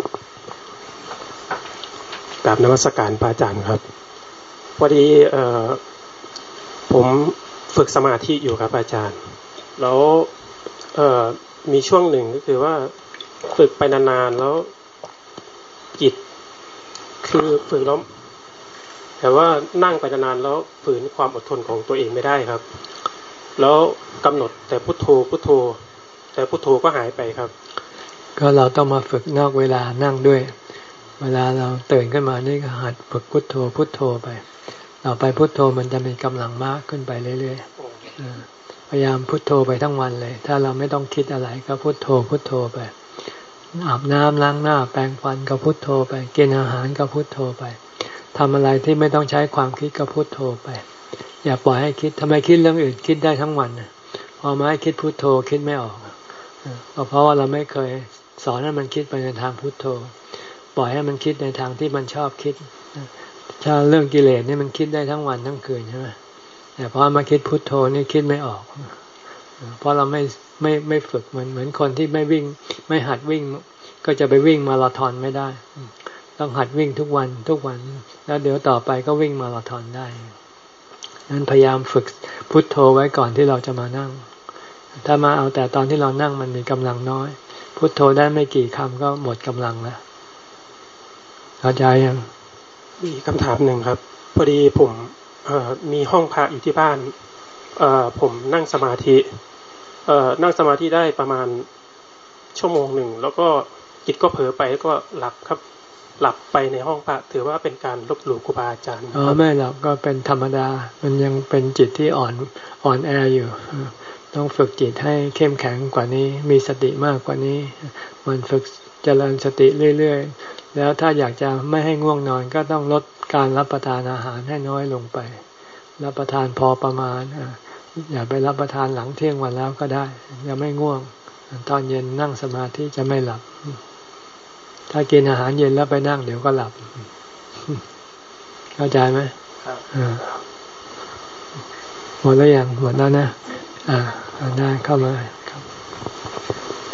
กราบนมัสการพระอาจารย์ครับพอดีเอ่อผมฝึกสมาธิอยู่ครับอาจารย์แล้วเอ่อมีช่วงหนึ่งก็คือว่าฝึกไปนานๆแล้วจิตคือฝึกแล้วแต่ว่านั่งไปนานๆแล้วฝืนความอดทนของตัวเองไม่ได้ครับแล้วกำหนดแต่พุทโธพุทโธแต่พุทโธก็หายไปครับก็เราต้องมาฝึกนอกเวลานั่งด้วยเวลาเราตื่นขึ้นมานี่ก็หัดฝึกพุทโธพุทโธไปต่อไปพุทโธมันจะมีกำลังมากขึ้นไปเรื่อยๆพยายามพุทโธไปทั้งวันเลยถ้าเราไม่ต้องคิดอะไรก็พุทโธพุทโธไปอาบน้ำล้างหน้าแปรงฟันก็พุทโธไปกินอาหารก็พุทโธไปทำอะไรที่ไม่ต้องใช้ความคิดก็พุทโธไปอย่าปล่อยให้คิดทำไมคิดเรื่องอื่นคิดได้ทั้งวันพอมาให้คิดพุทโธคิดไม่ออกก็เพราะว่าเราไม่เคยสอนให้มันคิดไปในทางพุทโธปล่อยให้มันคิดในทางที่มันชอบคิดถ้าเรื่องกิเลสนี่มันคิดได้ทั้งวันทั้งคืนใช่ไหมแต่พอมาคิดพุทโธนี่คิดไม่ออกเพราะเราไม่ไม่ไม่ฝึกเหมือนเหมือนคนที่ไม่วิ่งไม่หัดวิ่งก็จะไปวิ่งมาราธอนไม่ได้ต้องหัดวิ่งทุกวันทุกวันแล้วเดี๋ยวต่อไปก็วิ่งมาราธอนได้นั้นพยายามฝึกพุทโธไว้ก่อนที่เราจะมานั่งถ้ามาเอาแต่ตอนที่เรานั่งมันมีกำลังน้อยพุทโธได้ไม่กี่คำก็หมดกำลังแล้วเข้าใจยังมีคำถามหนึ่งครับพอดีผมเอ่อมีห้องพระอยู่ที่บ้านเอ่อผมนั่งสมาธิเอ่อนั่งสมาธิได้ประมาณชั่วโมงหนึ่งแล้วก็จิตก็เผลอไปแล้วก็หลับครับหลับไปในห้องพระถือว่าเป็นการลบหลู่ครูบาอาจารย์อ๋อไม่หรอกก็เป็นธรรมดามันยังเป็นจิตที่อ่อนอ่อนแออยู่ต้องฝึกจิตให้เข้มแข็งกว่านี้มีสติมากกว่านี้มันฝึกเจริญสติเรื่อยๆแล้วถ้าอยากจะไม่ให้ง่วงนอนก็ต้องลดการรับประทานอาหารให้น้อยลงไปรับประทานพอประมาณอย่าไปรับประทานหลังเที่ยงวันแล้วก็ได้อย่าไม่ง่วงตอนเย็นนั่งสมาธิจะไม่หลับถ้ากินอาหารเย็นแล้วไปนั่งเดี๋ยวก็หลับเข้าใจไหมครับหมดแล้วยังหมดแล้วนะอ่าได้เข้ามาครับค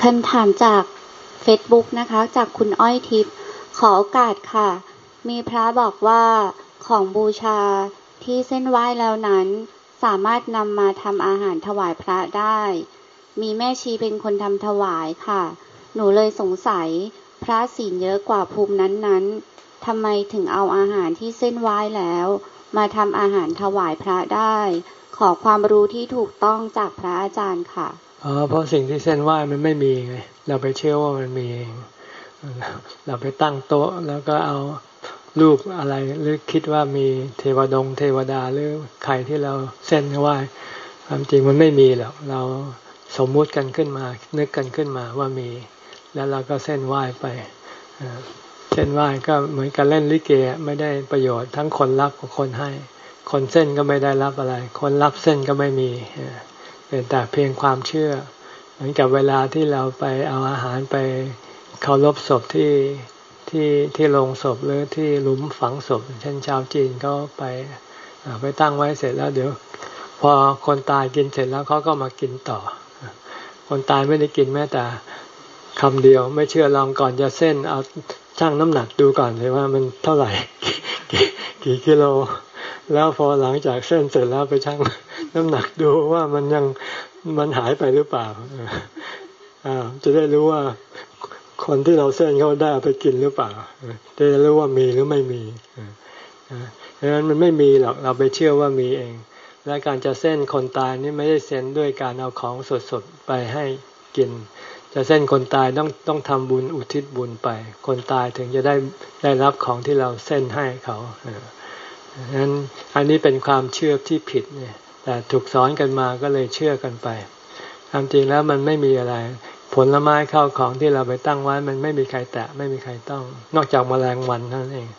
คำถามจาก Facebook นะคะจากคุณอ้อยทิพย์ขอโอกาสค่ะมีพระบอกว่าของบูชาที่เส้นไหว้แล้วนั้นสามารถนำมาทำอาหารถวายพระได้มีแม่ชีเป็นคนทำถวายค่ะหนูเลยสงสัยพระศีลเยอะกว่าภูมินั้นๆทำไมถึงเอาอาหารที่เส้นไหว้แล้วมาทำอาหารถวายพระได้ขอความรู้ที่ถูกต้องจากพระอาจารย์ค่ะอ๋อเพราะสิ่งที่เส้นไหว้มันไม่มีไงเราไปเชื่อว่ามันมีเองเราไปตั้งโต๊ะแล้วก็เอารูปอะไรหรือคิดว่ามีเทวดงเทวดาหรือใครที่เราเส้นไหว้ความจริงมันไม่มีหรอกเราสมมุติกันขึ้นมานึกกันขึ้นมาว่ามีแล้วเราก็เส้นไหว้ไปเส้นไหว้ก็เหมือนกันเล่นลิเกไม่ได้ประโยชน์ทั้งคนรับกับคนให้คนเส้นก็ไม่ได้รับอะไรคนรับเส้นก็ไม่มีเป็นแต่เพียงความเชื่อเหมือนกับเวลาที่เราไปเอาอาหารไปเคารพศพที่ที่ที่โรงศพหรือที่หลุมฝังศพเช่นชาวจีนเขาไปไปตั้งไว้เสร็จแล้วเดี๋ยวพอคนตายกินเสร็จแล้วเขาก็มากินต่อคนตายไม่ได้กินแม้แต่คำเดียวไม่เชื่อลองก่อนจะเส้นเอาชั่งน้ำหนักดูก่อนเลยว่ามันเท่าไหร่ กี่กิโลแล้วพอหลังจากเส้นเสร็จแล้วไปชั่งน้ำหนักดูว่ามันยังมันหายไปหรือเปล่าอ่าจะได้รู้ว่าคนที่เราเส้นเขาได้ไปกินหรือเปล่าจะได้รู้ว่ามีหรือไม่มีดังนั้นมันไม่มีหรอกเราไปเชื่อว่ามีเองและการจะเส้นคนตายนี่ไม่ได้เส้นด้วยการเอาของสดๆไปให้กินจะเส้นคนตายต้องต้องทำบุญอุทิศบุญไปคนตายถึงจะได้ได้รับของที่เราเส้นให้เขาดังนั้นอันนี้เป็นความเชื่อที่ผิดเนี่ยแต่ถูกสอนกันมาก็เลยเชื่อกันไปความจริงแล้วมันไม่มีอะไรผลไม้ข้าวของที่เราไปตั้งไว้มันไม่มีใครแตะไม่มีใครต้องนอกจากแมลงวันเท่านั้นเอง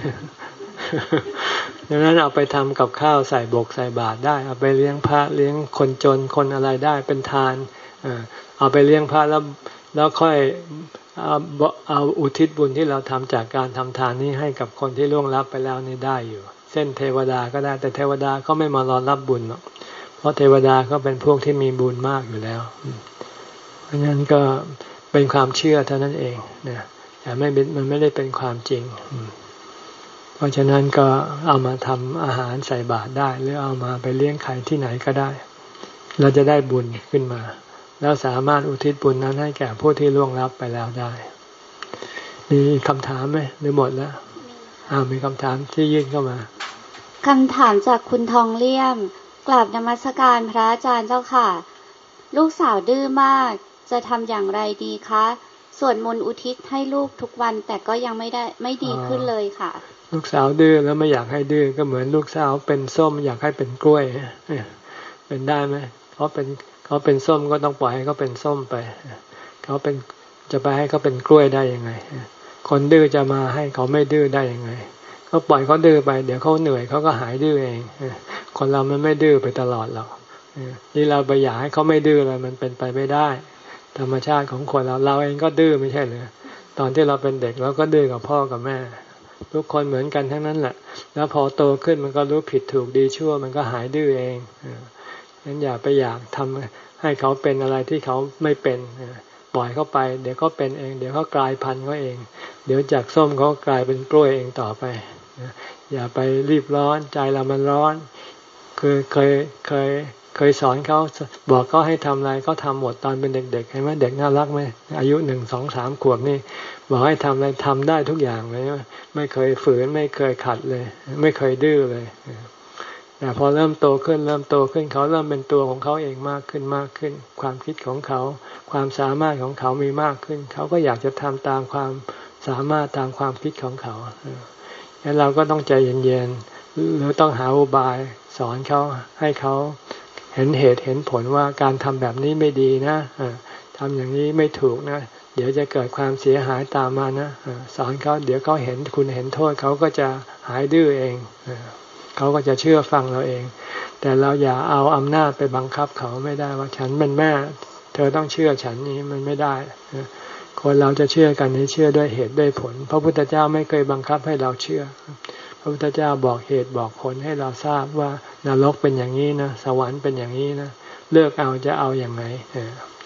ดังนั้นเอาไปทำกับข้าวใส่บกใส่บาตรได้เอาไปเลี้ยงพระเลี้ยงคนจนคนอะไรได้เป็นทานเอาไปเลี้ยงพระแล้วแล้วค่อยเอาเอาอุทิศบุญที่เราทำจากการทำทานนี้ให้กับคนที่ล่วงลับไปแล้วนี่ได้อยู่เส้นเทวดาก็ได้แต่เทวดาก็ไม่มารอรับบุญหรอกเพราะเทวดาก็เป็นพวกที่มีบุญมากอยู่แล้วเพราะฉะนั้นก็เป็นความเชื่อเท่านั้นเองนะแต่ไม่มันไม่ได้เป็นความจริงเพราะฉะนั้นก็เอามาทำอาหารใส่บาตรได้หรือเอามาไปเลี้ยงใครที่ไหนก็ได้เราจะได้บุญขึ้นมาแล้วสามารถอุทิศบุญนั้นให้แก่ผู้ที่ล่วงลับไปแล้วได้มีคำถามไหมหรือหมดแล้วอ้าวมีคำถามที่ยื่นเข้ามาคำถามจากคุณทองเลี่ยมกราบนมัสการพระอาจารย์เจ้าค่ะลูกสาวดื้อมากจะทำอย่างไรดีคะสวดมนต์อุทิศให้ลูกทุกวันแต่ก็ยังไม่ได้ไม่ดีขึ้นเลยค่ะลูกสาวดื้อแล้วไม่อยากให้ดื้อก็เหมือนลูกสาวเป็นส้มอยากให้เป็นกล้วยเป็นได้ไหมเขาเป็นเขาเป็นส้มก็ต้องปล่อยให้เขาเป็นส้มไปเขาเป็นจะไปให้เขาเป็นกล้วยได้ยังไงคนดื้อจะมาให้เขาไม่ดื้อได้ยังไงก็ปล่อยเขาดื้อไปเดี๋ยวเขาเหนื่อยเขาก็หายดื้อเองคนเรามันไม่ดื้อไปตลอดหรอกนี่เราไปอยากให้เขาไม่ดื้อเลยมันเป็นไปไม่ได้ธรรมชาติของคนเราเราเองก็ดื้อไม่ใช่เหรอตอนที่เราเป็นเด็กเราก็ดื้อกับพ่อกับแม่ทุกคนเหมือนกันทั้งนั้นแหละแล้วพอโตขึ้นมันก็รู้ผิดถูกดีชั่วมันก็หายดื้อเองงั้นอย่าไปอยากทำให้เขาเป็นอะไรที่เขาไม่เป็นปล่อยเขาไปเดี๋ยวเขาเป็นเองเดี๋ยวเขากลายพันธุ์เขาเองเดี๋ยวจากส้มเขากลายเป็นกล้วยเองต่อไปอย่าไปรีบร้อนใจเรามันร้อนคือเคยเคยเคยสอนเขาบอกเขาให้ทำอะไรเขาทำหมดตอนเป็นเด็กๆเห็นไหมเด็กน่ารักไหมอายุหนึ่งสองสามขวบนี่บอกให้ทำอะไรทำได้ทุกอย่างเลยไม่เคยฝืนไม่เคยขัดเลยไม่เคยดื้อเลยแต่พอเริ่มโตขึ้นเริ่มโตขึ้นเขาเริ่มเป็นตัวของเขาเองมากขึ้นมากขึ้นความคิดของเขาความสามารถของเขามีมากขึ้นเขาก็อยากจะทำตามความสามารถตามความคิดของเขางั้นเราก็ต้องใจเย็นๆหรือต้องหาอุบายสอนเขาให้เขาเห็นเหตุเห็นผลว่าการทำแบบนี้ไม่ดีนะทำอย่างนี้ไม่ถูกนะเดี๋ยวจะเกิดความเสียหายตามมานะสอนเขาเดี๋ยวเขาเห็นคุณเห็นโทษเขาก็จะหายดื้อเองเขาก็จะเชื่อฟังเราเองแต่เราอย่าเอาอำนาจไปบังคับเขาไม่ได้ว่าฉันเป็นแม่เธอต้องเชื่อฉันนี้มันไม่ได้คนเราจะเชื่อกันนี้เชื่อด้วยเหตุด้วยผลพระพุทธเจ้าไม่เคยบังคับให้เราเชื่อพระพุทธเจ้าบอกเหตุบอกผลให้เราทราบว่านรกเป็นอย่างนี้นะสวรรค์เป็นอย่างนี้นะเลือกเอาจะเอาอย่างไรฉ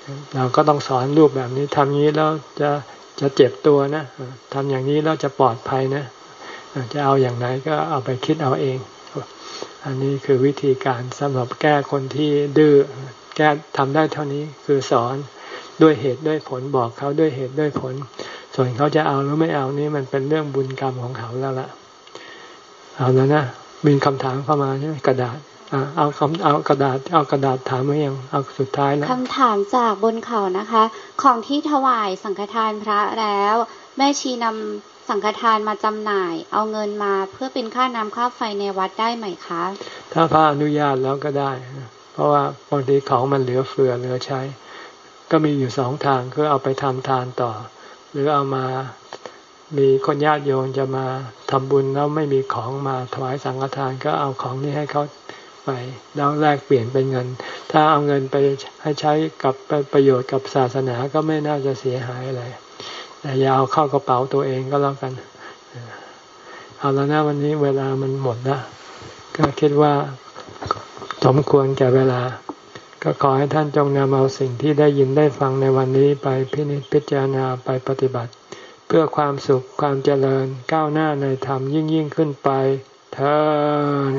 เราก็ต้องสอนรูปแบบนี้ทำอย่างนี้แล้วจะจะเจ็บตัวนะทำอย่างนี้แล้วจะปลอดภัยนะจะเอาอย่างไหนก็เอาไปคิดเอาเองอันนี้คือวิธีการสำหรับแก้คนที่ดื้อแก้ทำได้เท่านี้คือสอนด้วยเหตุด้วยผลบอกเขาด้วยเหตุด้วยผลส่วนเขาจะเอาหรือไม่เอานี่มันเป็นเรื่องบุญกรรมของเขาแล้วล่ะเอาแล้วนะมีคำถามเข้ามาใช่ไหมกระดาษอ่าเอาคำเอากระดาษเอากระดาษถามไว้ยังเอาสุดท้ายแล้วคำถามจากบนเขานะคะของที่ถวายสังฆทานพระแล้วแม่ชีนำสังฆทานมาจำหน่ายเอาเงินมาเพื่อเป็นค่าน้ำค่าไฟในวัดได้ไหมคะถ้าพระอนุญาตแล้วก็ได้เพราะว่าบางทีของมันเหลือเฟือเหลือใช้ก็มีอยู่สองทางคือเอาไปทำทานต่อหรือเอามามีคนญาติโยมจะมาทำบุญแล้วไม่มีของมาถวายสังฆทานก็เอาของนี้ให้เขาไปแล้วแลกเปลี่ยนเป็นเงินถ้าเอาเงินไปให้ใช้กับประโยชน์กับศาสนาก็ไม่น่าจะเสียหายอะไรแต่อย่าเอาเข้ากระเป๋าตัวเองก็แล้วกันเอาแล้วนะวันนี้เวลามันหมดนะก็คิดว่าสมควรแก่เวลาก็ขอให้ท่านจงนำเอาสิ่งที่ได้ยินได้ฟังในวันนี้ไปพินิจพิจารณาไปปฏิบัติเพื่อความสุขความเจริญก้าวหน้าในธรรมยิ่งยิ่งขึ้นไปเถิด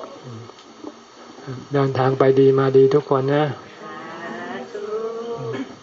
เดินทางไปดีมาดีทุกคนนะ